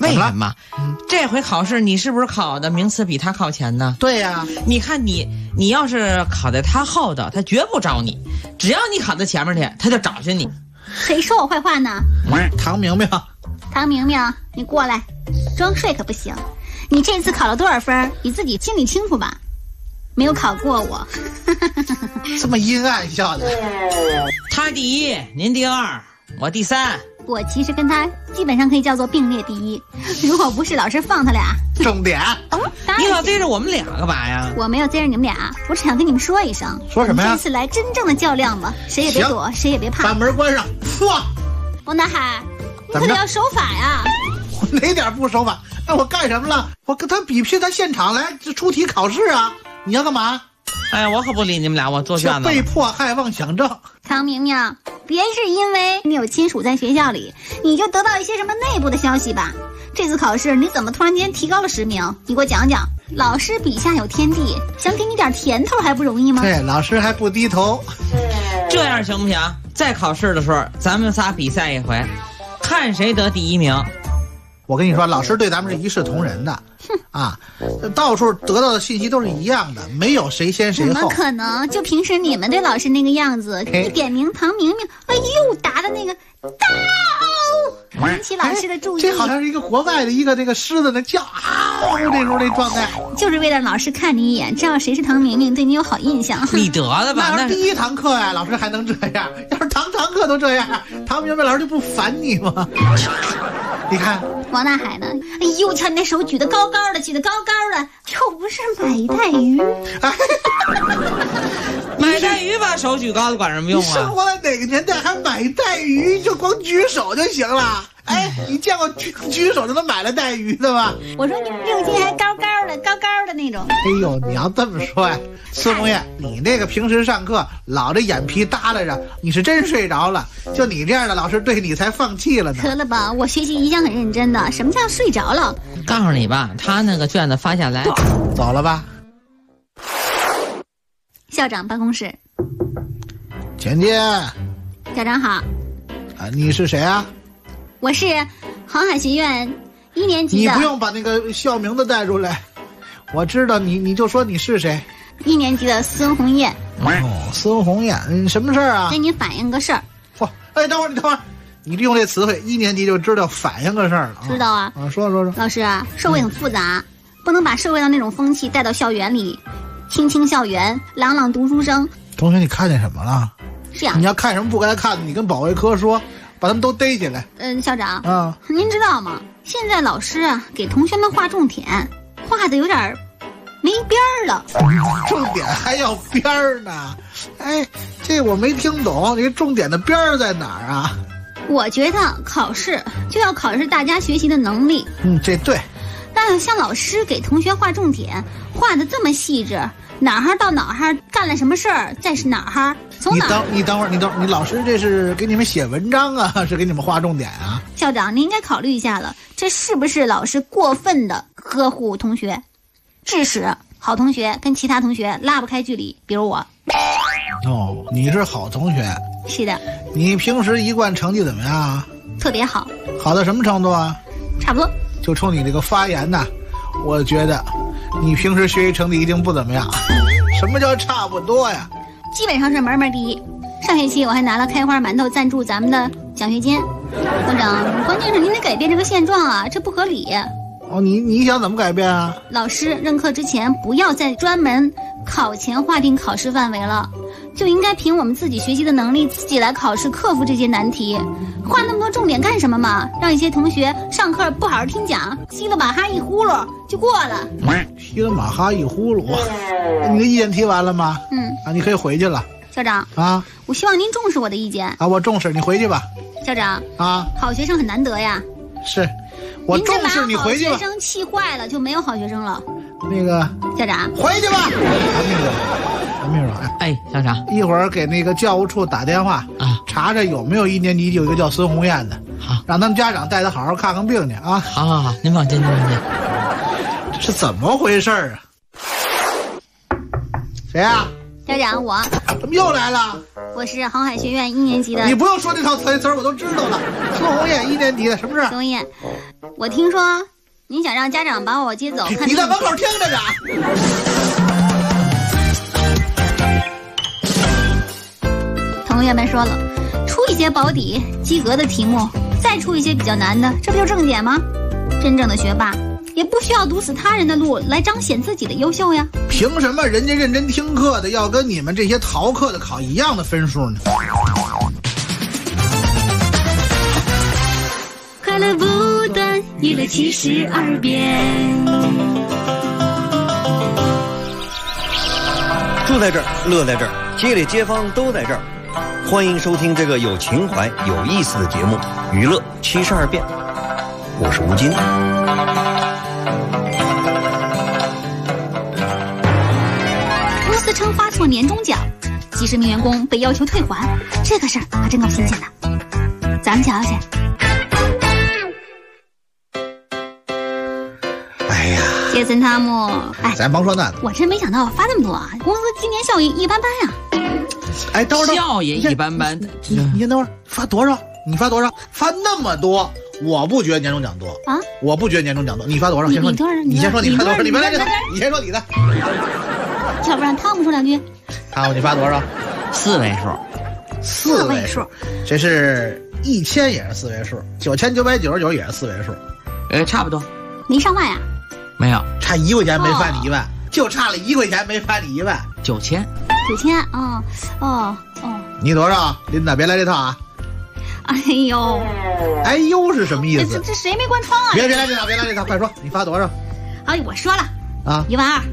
为什么？这回考试你是不是考的名次比他靠前呢？ 对呀， 你看你要是考在他后头，他绝不找你；只要你考在前面去，他就找下你。 谁说我坏话呢？ 唐明明， 唐明明，你过来，装睡可不行。你这次考了多少分？你自己心里清楚吧？没有考过我。 这么阴暗笑的。 他第一，您第二，我第三。 我其实跟他基本上可以叫做并列第一，如果不是老师放他俩。 重点， 你老追着我们俩干嘛呀？ 我没有追着你们俩，我只想跟你们说一声。 说什么呀？ 这次来真正的较量吧，谁也别躲，谁也别怕。 把门关上。哇！ 王大海，你可得要守法呀！ 我哪点不守法？那我干什么了？我跟他比拼，他现场来出题考试啊！你要干嘛？ 哎，我可不理你们俩，我做卷子。 被迫害妄想症。 唐明明，别是因为你有亲属在学校里，你就得到一些什么内部的消息吧？这次考试你怎么突然间提高了10名？你给我讲讲。老师笔下有天地，想给你点甜头还不容易吗？ 对，老师还不低头。 这样行不行？再考试的时候，咱们仨比赛一回，看谁得第1名。 我跟你说，老师对咱们是一视同仁的，啊，到处得到的信息都是一样的，没有谁先谁后。 怎么可能？就平时你们对老师那个样子，一点名唐明明，哎呦，答的那个到，引起老师的注意。 这好像是一个国外的一个这个狮子的叫那时候那状态， 就是为了老师看你一眼，知道谁是唐明明，对你有好印象。 你得了吧？ 那是第1堂课呀，老师还能这样？要是堂课都这样，唐明明老师就不烦你吗？你看。 王大海呢？哎呦，瞧你那手举得高高的，举得高高的，又不是买带鱼。 买带鱼把手举高的管什么用啊？ 你生活在哪个年代还买带鱼？就光举手就行了。哎，你见过举手就能买了带鱼的吗？ 我说你6斤还高高的那种。 哎呦，你要这么说呀，孙红艳，你那个平时上课老这眼皮耷拉着，你是真睡着了。就你这样的老师对你才放弃了呢。 得了吧，我学习一向很认真的。什么叫睡着了？ 告诉你吧，他那个卷子发下来， 走了吧。 校长办公室， 前进。 校长好。 啊，你是谁啊？ 我是航海学院1年级的。 你不用把那个校名字带出来，我知道你就说你是谁。 1年级的孙红艳。 哦，孙红艳，什么事儿啊？ 跟你反映个事儿。 嚯，哎，等会儿，你利用这词汇，1年级就知道反映个事儿了。 知道啊。 说。 老师啊，社会很复杂，不能把社会的那种风气带到校园里。青青校园，朗朗读书声。 同学，你看见什么了？ 是啊。 你要看什么不该看的，你跟保卫科说。把他们都逮起来。 校长啊，您知道吗？现在老师啊给同学们画重点，画的有点没边儿了。 重点还要边儿呢？哎，这我没听懂，这个重点的边儿在哪儿啊？ 我觉得考试就要考试大家学习的能力。 这对。 但像老师给同学画重点，画的这么细致，哪儿到哪儿干了什么事儿，再是哪儿从哪儿。 你等会儿，你老师这是给你们写文章啊，是给你们画重点啊？ 校长，您应该考虑一下了，这是不是老师过分的呵护同学，致使好同学跟其他同学拉不开距离？比如我。 哦，你是好同学。 是的。 你平时一贯成绩怎么样啊？ 特别好。 好到什么程度啊？ 差不多。 就冲你这个发言呢，我觉得你平时学习成绩一定不怎么样。什么叫差不多呀？ 基本上是门第一。上学期我还拿了开花馒头赞助咱们的奖学金。校长，关键是您得改变这个现状啊，这不合理。 哦，你想怎么改变啊？ 老师任课之前不要再专门考前划定考试范围了，就应该凭我们自己学习的能力自己来考试，克服这些难题。画那么多重点干什么嘛？让一些同学上课不好好听讲，稀里马哈一呼噜就过了。 稀里马哈一呼噜，你的意见提完了吗？你可以回去了。 校长啊， 我希望您重视我的意见啊，我重视，你回去吧。 校长啊， 好学生很难得呀。 是，我重视，你回去吧。 好学生气坏了就没有好学生了。 那个校长， 回去吧。那个， 哎，校长， 一会儿给那个教务处打电话啊， 查查有没有1年级有一个叫孙红艳的。 好， 让他们家长带他好好看看病去啊。 好，您放心。 这是怎么回事啊？谁啊？ 校家长，我怎么又来了？ 我是航海学院1年级的。 你不用说那套词儿，我都知道了。孙红叶1年级的，什么事？ 孙红叶，我听说您想让家长把我接走看。 你在门口听着呢。 同学们说了，出一些保底及格的题目，再出一些比较难的，这不就正解吗？真正的学霸也不需要堵死他人的路来彰显自己的优秀呀。 凭什么人家认真听课的要跟你们这些逃课的考一样的分数呢？ 快乐不断，娱乐72变。 住在这儿，乐在这儿，街里街坊都在这儿。欢迎收听这个有情怀、有意思的节目《娱乐72变》，我是吴金。 公司称发错年终奖，几十名员工被要求退还，这个事儿还真够新鲜的。咱们瞧瞧去。 哎呀， 杰森汤姆，哎， 咱甭说那个， 我真没想到发这么多啊！公司今年效益一般般呀。 哎，等会儿， 效益一般般。 你先等会儿，发多少？你发多少？发那么多，我不觉得年终奖多啊！我不觉得年终奖多。你发多少？先说你先说你发多少？你别来这个，你先说你的。 要不然汤姆说两句。 汤姆，你发多少 ？4位数。 4位数，这是1000也是4位数，9999也是4位数。 差不多。 没上万呀？ 没有， 差1块钱没返你1万，就差了1块钱没返你1万。 9000。 9000，哦。 你多少？琳达，别来这套啊！ 哎呦是什么意思？ 这谁没关窗啊？ 别来这套，快说，你发多少？ 好，我说了啊 ，12000。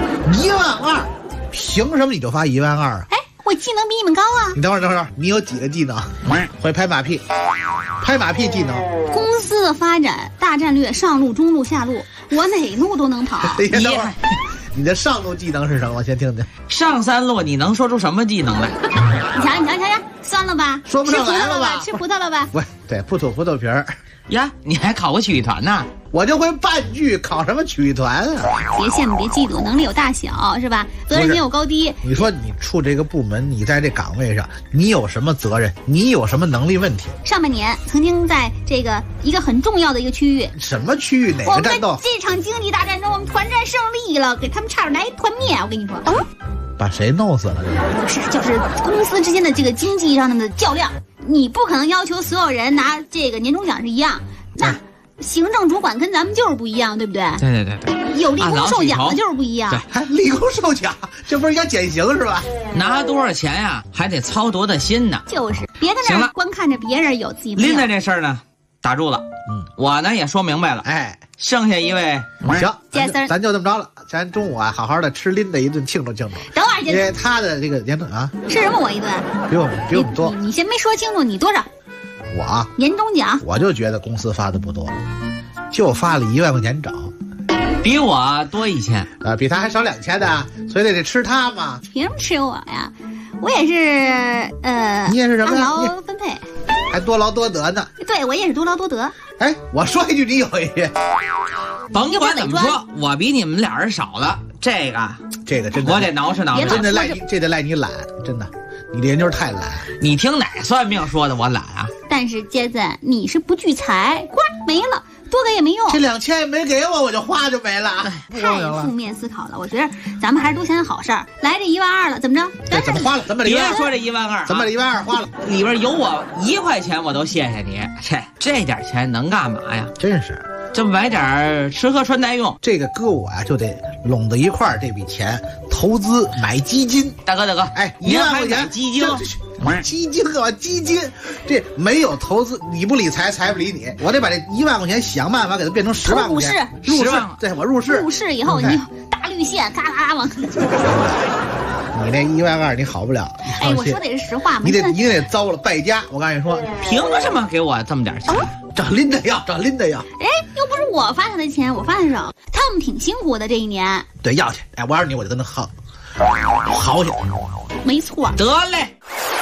12000，凭什么你就发12000啊？ 哎，我技能比你们高啊！ 你等会儿，你有几个技能？会拍马屁技能。 公司的发展大战略，上路、中路、下路，我哪路都能跑。 你的上路技能是什么？我先听听。 上3路你能说出什么技能来？ 你瞧，酸了吧？ 说不上来了吧？ 吃葡萄了吧？ 不对，不吐葡萄皮儿呀！你还考过曲艺团呢？ 我就会半句，考什么曲艺团啊？ 别羡慕，别嫉妒，能力有大小是吧？责任心有高低。 你说你处这个部门，你在这岗位上，你有什么责任？你有什么能力问题？ 上半年曾经在这个一个很重要的一个区域， 什么区域？哪个战斗？ 我们在这场经济大战中，我们团战胜利了，给他们差点来一团灭！我跟你说， 把谁弄死了？ 不是，就是公司之间的这个经济上的较量，你不可能要求所有人拿这个年终奖是一样，那。行政主管跟咱们就是不一样，对不对？ 对， 有立功受奖的就是不一样。 对，还立功受奖，这不是应该减刑是吧？ 拿多少钱呀，还得操多大心呢。 就是，别在那儿光看着别人有自己没有。 琳达这事儿呢，打住了。我呢也说明白了。 哎， 剩下一位， 行，咱就这么着了。咱中午啊，好好的吃琳达一顿庆祝。等会儿， 因为他的这个年终啊， 吃什么我一顿？ 比我们多。 你先没说清楚，你多少？ 我年终奖， 我就觉得公司发的不多，就发了1万块钱整， 比我多1000 啊，比他还少2000的，所以得吃他嘛。 凭什么吃我呀？我也是你也是什么呀？ 按劳分配， 还多劳多得呢。 对，我也是多劳多得。 哎，我说一句，你有一句。 甭管怎么说，我比你们俩人少了。这个真的，我得挠实挠实。 真的这得赖你懒，真的。你这人就是太懒， 你听哪算命说的我懒啊？ 但是杰森，你是不聚财，呱没了，多给也没用。 这2000也没给我，我就花就没了。 太负面思考了，我觉得咱们还是多想想好事儿。来这12000了，怎么着？ 怎么花了？咱把别说这12000， 咱把这12000花了， 里边有我1块钱，我都谢谢你。这点钱能干嘛呀？ 真是。 就买点吃喝穿戴用， 这个搁我啊就得拢到一块儿，这笔钱投资买基金。 大哥， 哎 ，1万块钱基金， 基金，这没有投资，你不理财，财不理你。我得把这1万块钱想办法给它变成10万块钱。入市，对，我入市以后你大绿线，咔咔往。 你那12000你好不了。 哎，我说的也是实话嘛。 你得糟了败家。我告诉你说， 凭什么给我这么点钱？ 找琳达要。 哎，又不是我发他的钱，我发的少，他们挺辛苦的这一年。 对，要去。哎，我要是你，我就跟他耗去。 没错。 得嘞。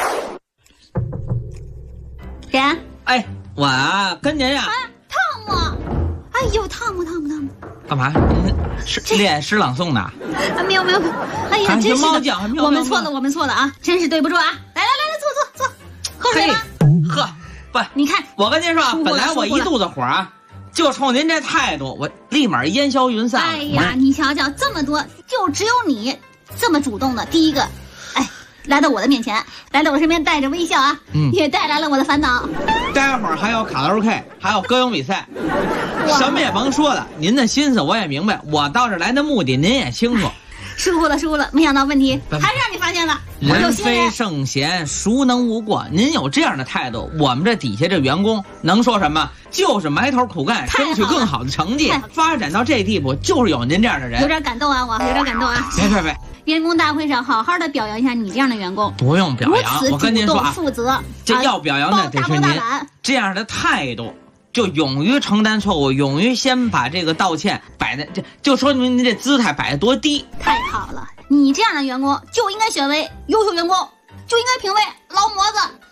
谁？ 哎，我啊，跟您呀。 汤姆。哎呦，汤姆。 干嘛？练诗朗诵呢？ 啊，没有。哎呀，真是的，我们错了啊！真是对不住啊！来，坐，喝水吧。 喝，不， 你看， 我跟您说啊，本来我一肚子火啊，就冲您这态度，我立马烟消云散。 哎呀，你瞧瞧，这么多，就只有你这么主动的，第一个，来到我的面前，来到我身边，带着微笑啊，也带来了我的烦恼。 待会儿还有卡拉 OK， 还有歌咏比赛，什么也甭说了，您的心思我也明白，我到这来的目的您也清楚。 疏忽了，没想到问题还是让你发现了。 人非圣贤，孰能无过？您有这样的态度，我们这底下这员工能说什么？就是埋头苦干，争取更好的成绩。发展到这地步，就是有您这样的人。 有点感动啊，我有点感动啊。 别。 员工大会上好好的表扬一下你这样的员工。 不用表扬，我跟您说啊， 负责。 这要表扬的得是您这样的态度。就勇于承担错误，勇于先把这个道歉摆在这，就说明您这姿态摆得多低。 太好了，你这样的员工就应该选为优秀员工，就应该评为劳模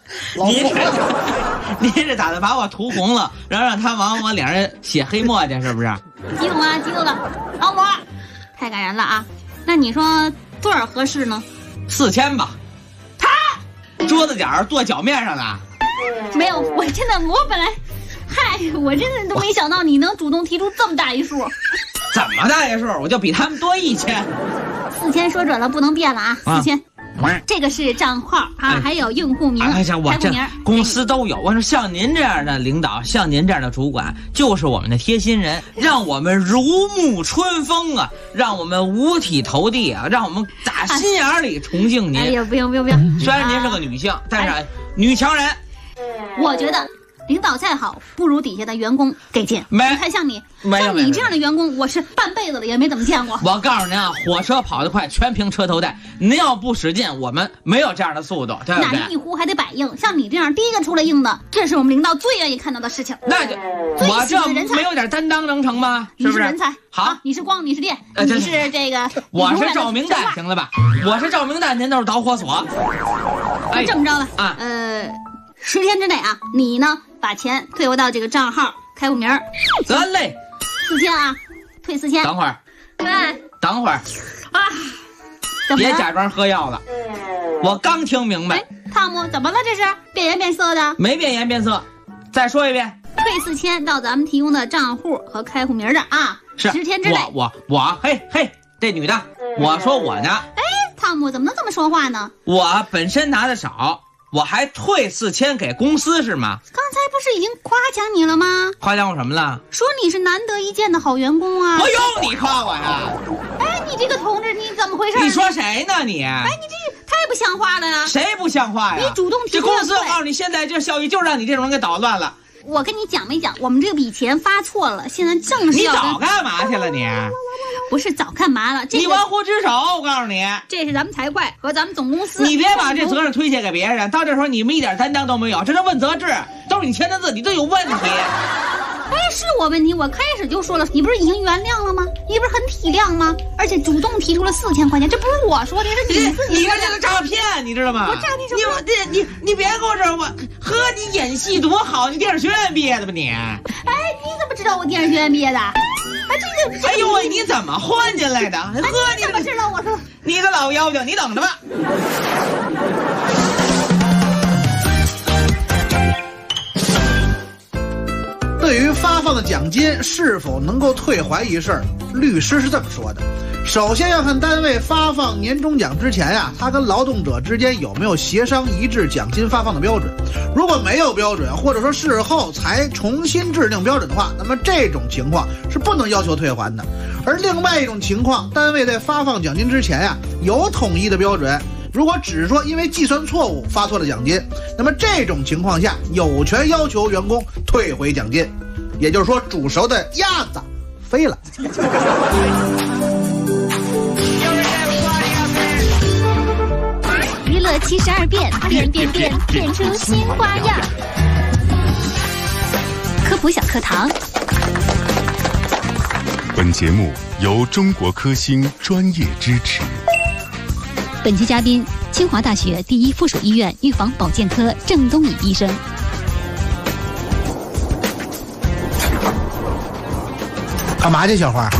子。 你这打算把我涂红了，然后让他往我脸上写黑墨去，是不是？ 激动了，劳模，太感人了啊！那你说多少合适呢 ？4000吧。桌子角坐脚面上的。 没有，我本来。我真的都没想到你能主动提出这么大一数。 怎么大一数？我就比他们多1000。 4000说准了，不能变了啊！4000，这个是账号啊，还有用户名、 我这公司都有。我说像您这样的领导，像您这样的主管，就是我们的贴心人，让我们如沐春风啊，让我们五体投地啊，让我们打心眼里崇敬您。 哎呀，不用。 虽然您是个女性，但是女强人。 我觉得。领导再好，不如底下的员工给劲。你看像你这样的员工，我是半辈子了也没怎么见过。 我告诉您啊，火车跑得快，全凭车头带。您要不使劲，我们没有这样的速度，对不对？ 哪一壶还得百应，像你这样第一个出来硬的，这是我们领导最愿意看到的事情。 那就我这没有点担当能成吗？是不是？ 你是人才， 好， 你是光，你是电，你是这个。 我是照明弹，行了吧？我是照明弹，您都是导火索。 那这么着吧，10天之内啊，你呢？把钱退回到这个账号开户名。 得嘞 ，4000啊，退4000。 等会儿，等会儿啊， 别假装喝药了，我刚听明白。 汤姆，怎么了？这是变颜变色的？ 没变颜变色，再说一遍。 退4000到咱们提供的账户和开户名的啊， 是 10天之内。 我嘿，这女的，我说我呢。 汤姆怎么能这么说话呢？ 我本身拿的少。我还退4000给公司是吗？ 刚才不是已经夸奖你了吗？ 夸奖我什么了？ 说你是难得一见的好员工啊！ 我用你夸我呀？ 你这个同志你怎么回事？ 你说谁呢你？ 你这太不像话了呀！ 谁不像话呀？ 你主动提出这公司，我告诉你，现在这效益就让你这种人给捣乱了。 我跟你讲没讲？我们这笔钱发错了，现在正是要。 你早干嘛去了你？ 不是早干嘛了？ 你玩忽职守，我告诉你， 这是咱们财会和咱们总公司。 你别把这责任推卸给别人，到这时候你们一点担当都没有，这是问责制，都是你签的字，你都有问题。 是我问题，我开始就说了，你不是已经原谅了吗？你不是很体谅吗？而且主动提出了4000块钱，这不是我说的，是你自己。 你这个诈骗，你知道吗？ 我诈骗什么？ 你别跟我这我和你演戏多好，你电影学院毕业的吧你？ 你怎么知道我电影学院毕业的？ 哎呦喂，你怎么混进来的？ 你怎么知道我说？ 你个老妖精，你等着吧。 对于发放的奖金是否能够退还一事，律师是这么说的：首先要看单位发放年终奖之前呀，他跟劳动者之间有没有协商一致奖金发放的标准。如果没有标准，或者说事后才重新制定标准的话，那么这种情况是不能要求退还的。而另外一种情况，单位在发放奖金之前呀，有统一的标准。如果只是说因为计算错误发错了奖金，那么这种情况下有权要求员工退回奖金，也就是说煮熟的鸭子飞了。 娱乐72变，变出新花样。 科普小课堂。 本节目由中国科兴专业支持。 本期嘉宾，清华大学第一附属医院预防保健科郑东乙医生。 干嘛去，小花？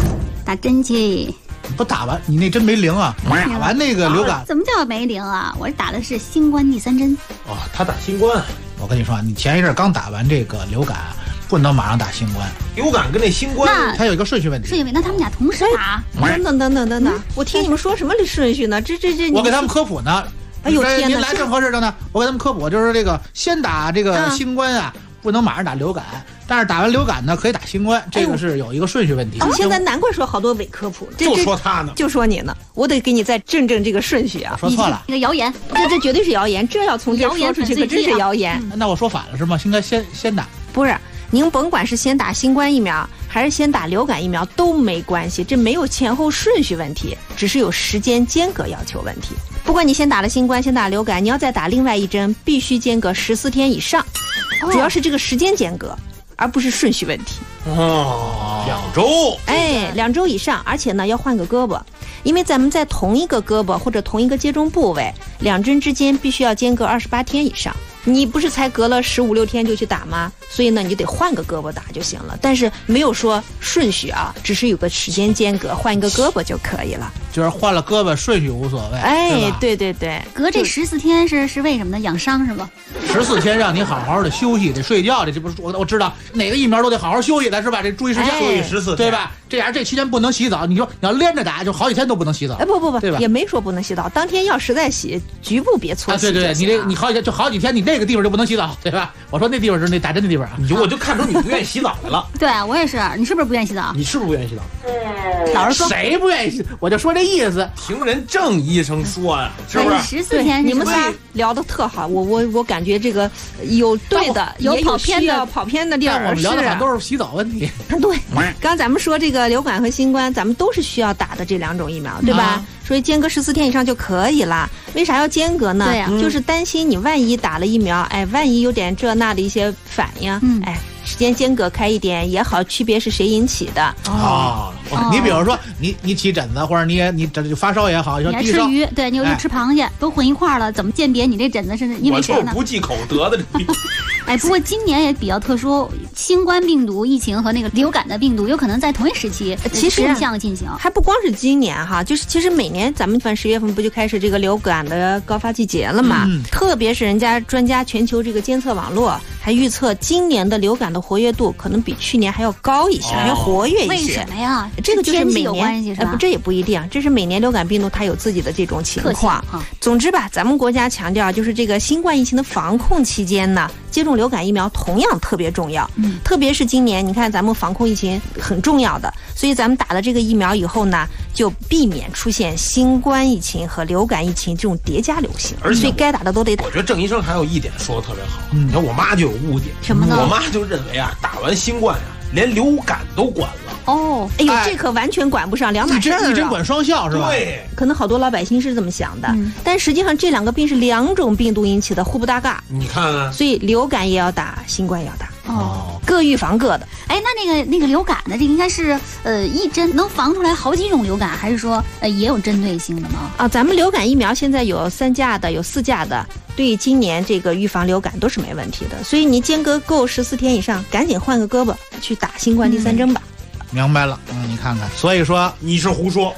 打针去。 不打完，你那针没灵啊？打完那个流感， 怎么叫没灵啊？我打的是新冠第3针。 哦，他打新冠。 我跟你说，你前一阵刚打完这个流感，不能马上打新冠。 流感跟那新冠， 它有一个顺序问题。 那他们俩同时打？ 等，我听你们说什么顺序呢？这， 我给他们科普呢。 哎呦天哪！ 您来正合适的呢，我给他们科普，就是这个先打这个新冠啊，不能马上打流感。但是打完流感呢，可以打新冠，这个是有一个顺序问题。 现在难怪说好多伪科普呢， 就说他呢， 就说你呢，我得给你再正这个顺序啊。 说错了， 那个谣言， 这绝对是谣言，这要从这说出去可真是谣言。 那我说反了是吗？应该先打？ 不是，您甭管是先打新冠疫苗还是先打流感疫苗都没关系，这没有前后顺序问题，只是有时间间隔要求问题。不管你先打了新冠，先打流感，你要再打另外一针，必须间隔14天以上，主要是这个时间间隔。而不是顺序问题。 哦，2周。 哎，2周以上，而且呢要换个胳膊，因为咱们在同一个胳膊或者同一个接种部位，2针之间必须要间隔28天以上。你不是才隔了15、16天就去打吗？所以呢，你就得换个胳膊打就行了。但是没有说顺序啊，只是有个时间间隔，换一个胳膊就可以了。 就是换了胳膊，顺序无所谓。 哎，对， 隔这14天是为什么呢？养伤是吧 ？14天让你好好的休息，得睡觉，这不是我知道哪个疫苗都得好好休息的是吧？这注意事项， 休息14天， 对吧？这样这期间不能洗澡，你说你要连着打，就好几天都不能洗澡。 哎，不， 对吧？ 也没说不能洗澡，当天要实在洗，局部别搓洗。 对，你好几天，你那个地方就不能洗澡，对吧？我说那地方是那打针的地方啊， 我就看出你不愿意洗澡来了。 对我也是，你是不是不愿意洗澡？ 你是不是不愿意洗澡？ 老实说， 谁不愿意洗？我就说这意思。 听人郑医生说呀，是不是 ？14天， 你们仨聊得特好，我感觉这个有对的， 有跑偏的地儿。 我们聊的都是洗澡问题。 对，刚咱们说这个流感和新冠，咱们都是需要打的这2种疫苗，对吧？所以间隔14天以上就可以了。为啥要间隔呢？ 对呀， 就是担心你万一打了疫苗，哎，万一有点这那的一些反应，哎，时间间隔开一点也好，区别是谁引起的。 你比如说你起疹子，或者你这发烧也好， 你还吃鱼，对，你又吃螃蟹，都混一块儿了，怎么鉴别你这疹子是因为谁呢？ 我不忌口得的。 哎，不过今年也比较特殊，新冠病毒疫情和那个流感的病毒有可能在同一时期， 其实共向进行。 还不光是今年哈，就是其实每年咱们10月份不就开始这个流感的高发季节了嘛？特别是人家专家全球这个监测网络还预测，今年的流感的活跃度可能比去年还要高一些，还要活跃一些。 为什么呀？ 这个就是每有关系是吧？ 这也不一定，这是每年流感病毒它有自己的这种情况。总之吧，咱们国家强调就是这个新冠疫情的防控期间呢，接种流感疫苗同样特别重要。特别是今年，你看咱们防控疫情很重要的，所以咱们打了这个疫苗以后呢，就避免出现新冠疫情和流感疫情这种叠加流行。所以该打的都得打。 我觉得郑医生还有一点说的特别好，你看我妈就有误解， 什么呢？ 我妈就认为啊，打完新冠啊，连流感都管了。 哎呦，这可完全管不上，两码事儿。 一针管双效是吧？ 对， 可能好多老百姓是这么想的，但实际上这2个病是2种病毒引起的，互不搭嘎。 你看看， 所以流感也要打，新冠也要打。各预防各的。 哎，那个流感的这应该是一针能防出来好几种流感，还是说也有针对性的吗？ 啊，咱们流感疫苗现在有3价的，有4价的，对今年这个预防流感都是没问题的。所以你间隔够14天以上，赶紧换个胳膊去打新冠第3针吧。 明白了，你看看，所以说你是胡说。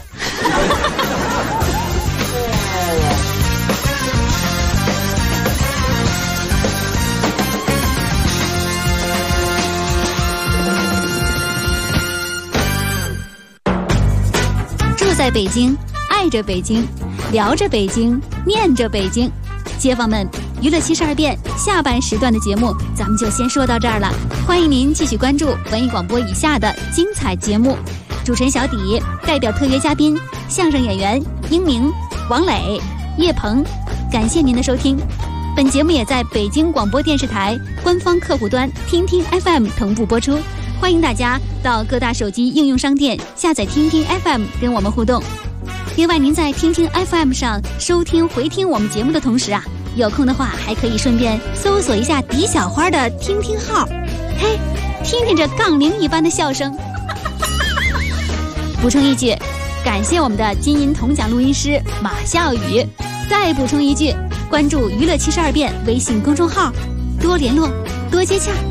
住在北京，爱着北京，聊着北京，念着北京。街坊们，娱乐72变下半时段的节目咱们就先说到这儿了，欢迎您继续关注文艺广播以下的精彩节目。主持人小底，代表特约嘉宾相声演员英明、王磊、叶鹏，感谢您的收听。本节目也在北京广播电视台官方客户端听听 FM 同步播出，欢迎大家到各大手机应用商店下载听听 FM 跟我们互动。另外，您在听听 FM 上收听回听我们节目的同时啊，有空的话还可以顺便搜索一下狄小花的听听号，嘿，听听这杠铃一般的笑声。补充一句，感谢我们的金银铜奖录音师马笑宇。再补充一句，关注娱乐72变微信公众号，多联络，多接洽。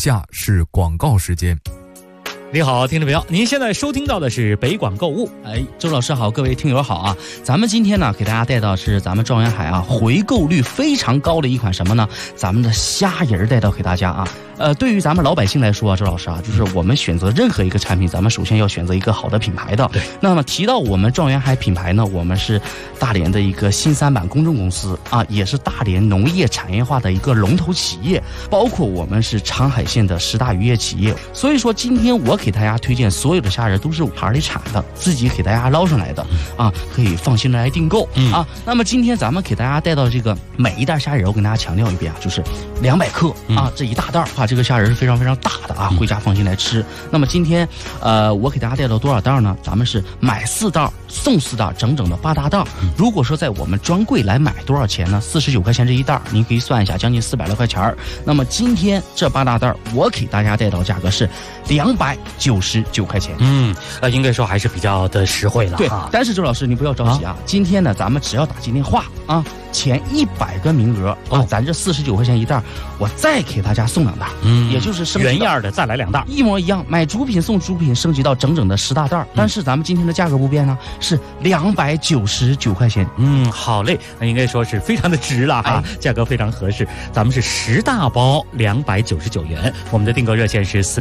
下是广告时间。 你好，听众朋友，您现在收听到的是北广购物。 周老师好，各位听友好啊！咱们今天呢，给大家带到是咱们状元海啊，回购率非常高的一款什么呢？咱们的虾仁带到给大家啊。对于咱们老百姓来说啊，周老师啊，就是我们选择任何一个产品，咱们首先要选择一个好的品牌的。对。那么提到我们状元海品牌呢，我们是大连的一个新三板公证公司啊，也是大连农业产业化的一个龙头企业，包括我们是长海县的10大渔业企业。所以说，今天我给大家推荐所有的虾仁都是海里产的，自己给大家捞上来的啊，可以放心的来订购啊。那么今天咱们给大家带到这个每一袋虾仁，我跟大家强调一遍啊，就是200克啊，这一大袋啊。这个虾仁是非常非常大的啊，回家放心来吃。那么今天，我给大家带到多少袋呢？咱们是买4袋送4袋，整整的8大袋。如果说在我们专柜来买多少钱呢？49块钱这一袋，您可以算一下，将近400来块钱。那么今天这8大袋，我给大家带到价格是299块钱。 应该说还是比较的实惠了。 对，但是周老师你不要着急啊，今天呢咱们只要打进电话啊，前100个名额啊，咱这49块钱一袋，我再给大家送2袋，也就是升级原样的再来2袋， 一模一样，买主品送主品，升级到整整的10大袋。但是咱们今天的价格不变呢，是299块钱。 好嘞，那应该说是非常的值了哈，价格非常合适。咱们是10大包299元，我们的订购热线是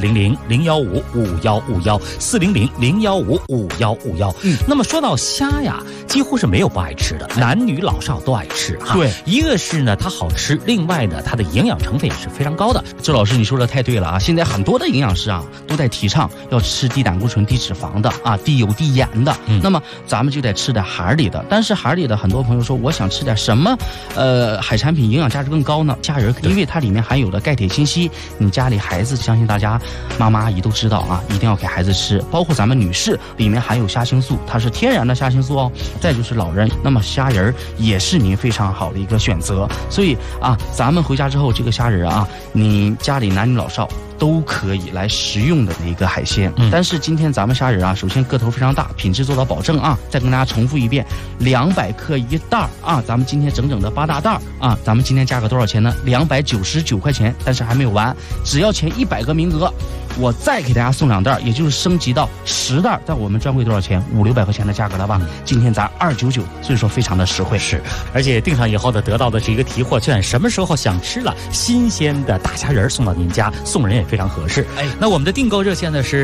400-015-5151，400-015-5151。那么说到虾呀，几乎是没有不爱吃的，男女老少都爱吃哈。 对， 一个是呢它好吃，另外呢它的营养成分也是非常高的。 周老师你说的太对了啊！现在很多的营养师啊都在提倡要吃低胆固醇、低脂肪的啊，低油、低盐的。那么咱们就得吃点海里的。但是海里的很多朋友说，我想吃点什么海产品营养价值更高呢？虾仁，因为它里面含有的钙、铁、锌、硒，你家里孩子相信大家妈妈阿姨都知道啊，一定要给孩子吃。包括咱们女士，里面含有虾青素，它是天然的虾青素哦。再就是老人，那么虾仁也是您非常好的一个选择。所以啊，咱们回家之后这个虾仁啊，你家里男女老少都可以来食用的一个海鲜。但是今天咱们虾仁啊，首先个头非常大，品质做到保证啊。再跟大家重复一遍，200克一袋啊，咱们今天整整的8大袋啊，咱们今天价格多少钱呢？299块钱。但是还没有完，只要前100个名额，我再给大家送2袋，也就是升级到10袋，在我们专柜多少钱？500-600块钱的价格了吧？今天咱299，所以说非常的实惠。 是，而且订上以后呢，得到的是一个提货券，什么时候想吃了新鲜的大虾仁送到您家，送人也非常合适。那我们的订购热线呢是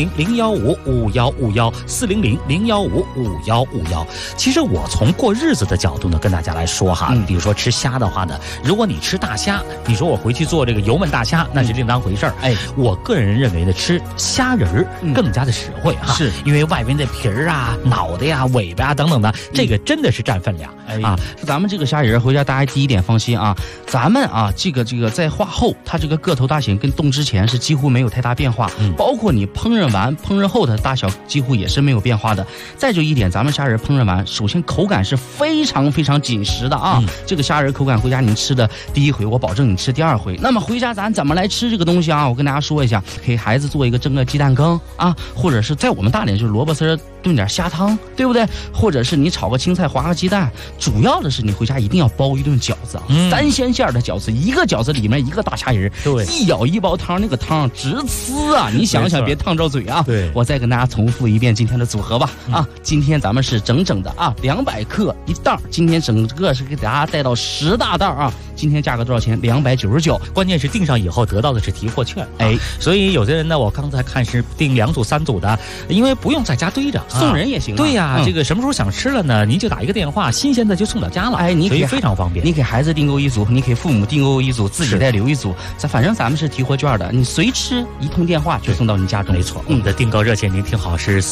400-015-5151，400-015-5151。其实我从过日子的角度呢，跟大家来说哈，比如说吃虾的话呢，如果你吃大虾，你说我回去做这个油焖大虾，那是另当回事儿。我个人认为呢，吃虾仁更加的实惠哈，是因为外边的皮儿啊、脑袋呀、尾巴啊等等的，这个真的是占分量啊。 咱们这个虾仁回家大家第一点放心啊，咱们啊这个在化后，它这个个头大小跟冻之前是几乎没有太大变化，包括你烹饪完、烹饪后的大小几乎也是没有变化的。再就一点，咱们虾仁烹饪完，首先口感是非常非常紧实的啊。这个虾仁口感回家您吃的第一回，我保证你吃第2回。那么回家咱怎么来吃这个东西啊？我跟大家说一下，给孩子做一个蒸个鸡蛋羹啊，或者是在我们大连就是萝卜丝炖点虾汤，对不对？或者是你炒个青菜、划个鸡蛋。主要的是你回家一定要包一顿饺子啊，3鲜馅的饺子，一个饺子里面一个大虾仁，对，一舀一包汤，那个汤直呲啊！你想想，别烫着嘴啊！对，我再跟大家重复一遍今天的组合吧啊！今天咱们是整整的啊200克一袋，今天整个是给大家带到10大袋啊！今天价格多少钱？299。 关键是订上以后得到的是提货券，所以有的人呢，我刚才看是订2组、3组的，因为不用在家堆着， 送人也行。 对呀，这个什么时候想吃了呢？您就打一个电话，新鲜的就送到家了。 你所以非常方便。 你给孩子订购1组，你给父母订购1组，自己再留1组，反正咱们是提货券的，你随吃一通电话就送到你家中。 没错，我们的订购热线您听好是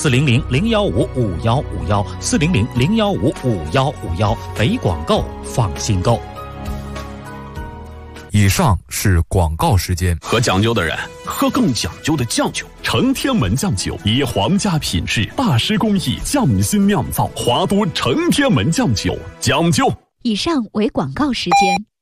400-015-5151，400-015-5151，北广购放心购。 以上是广告时间。 喝讲究的人喝更讲究的酱酒，承天门酱酒以皇家品质、大师工艺匠心酿造，华都承天门酱酒，讲究。 以上为广告时间。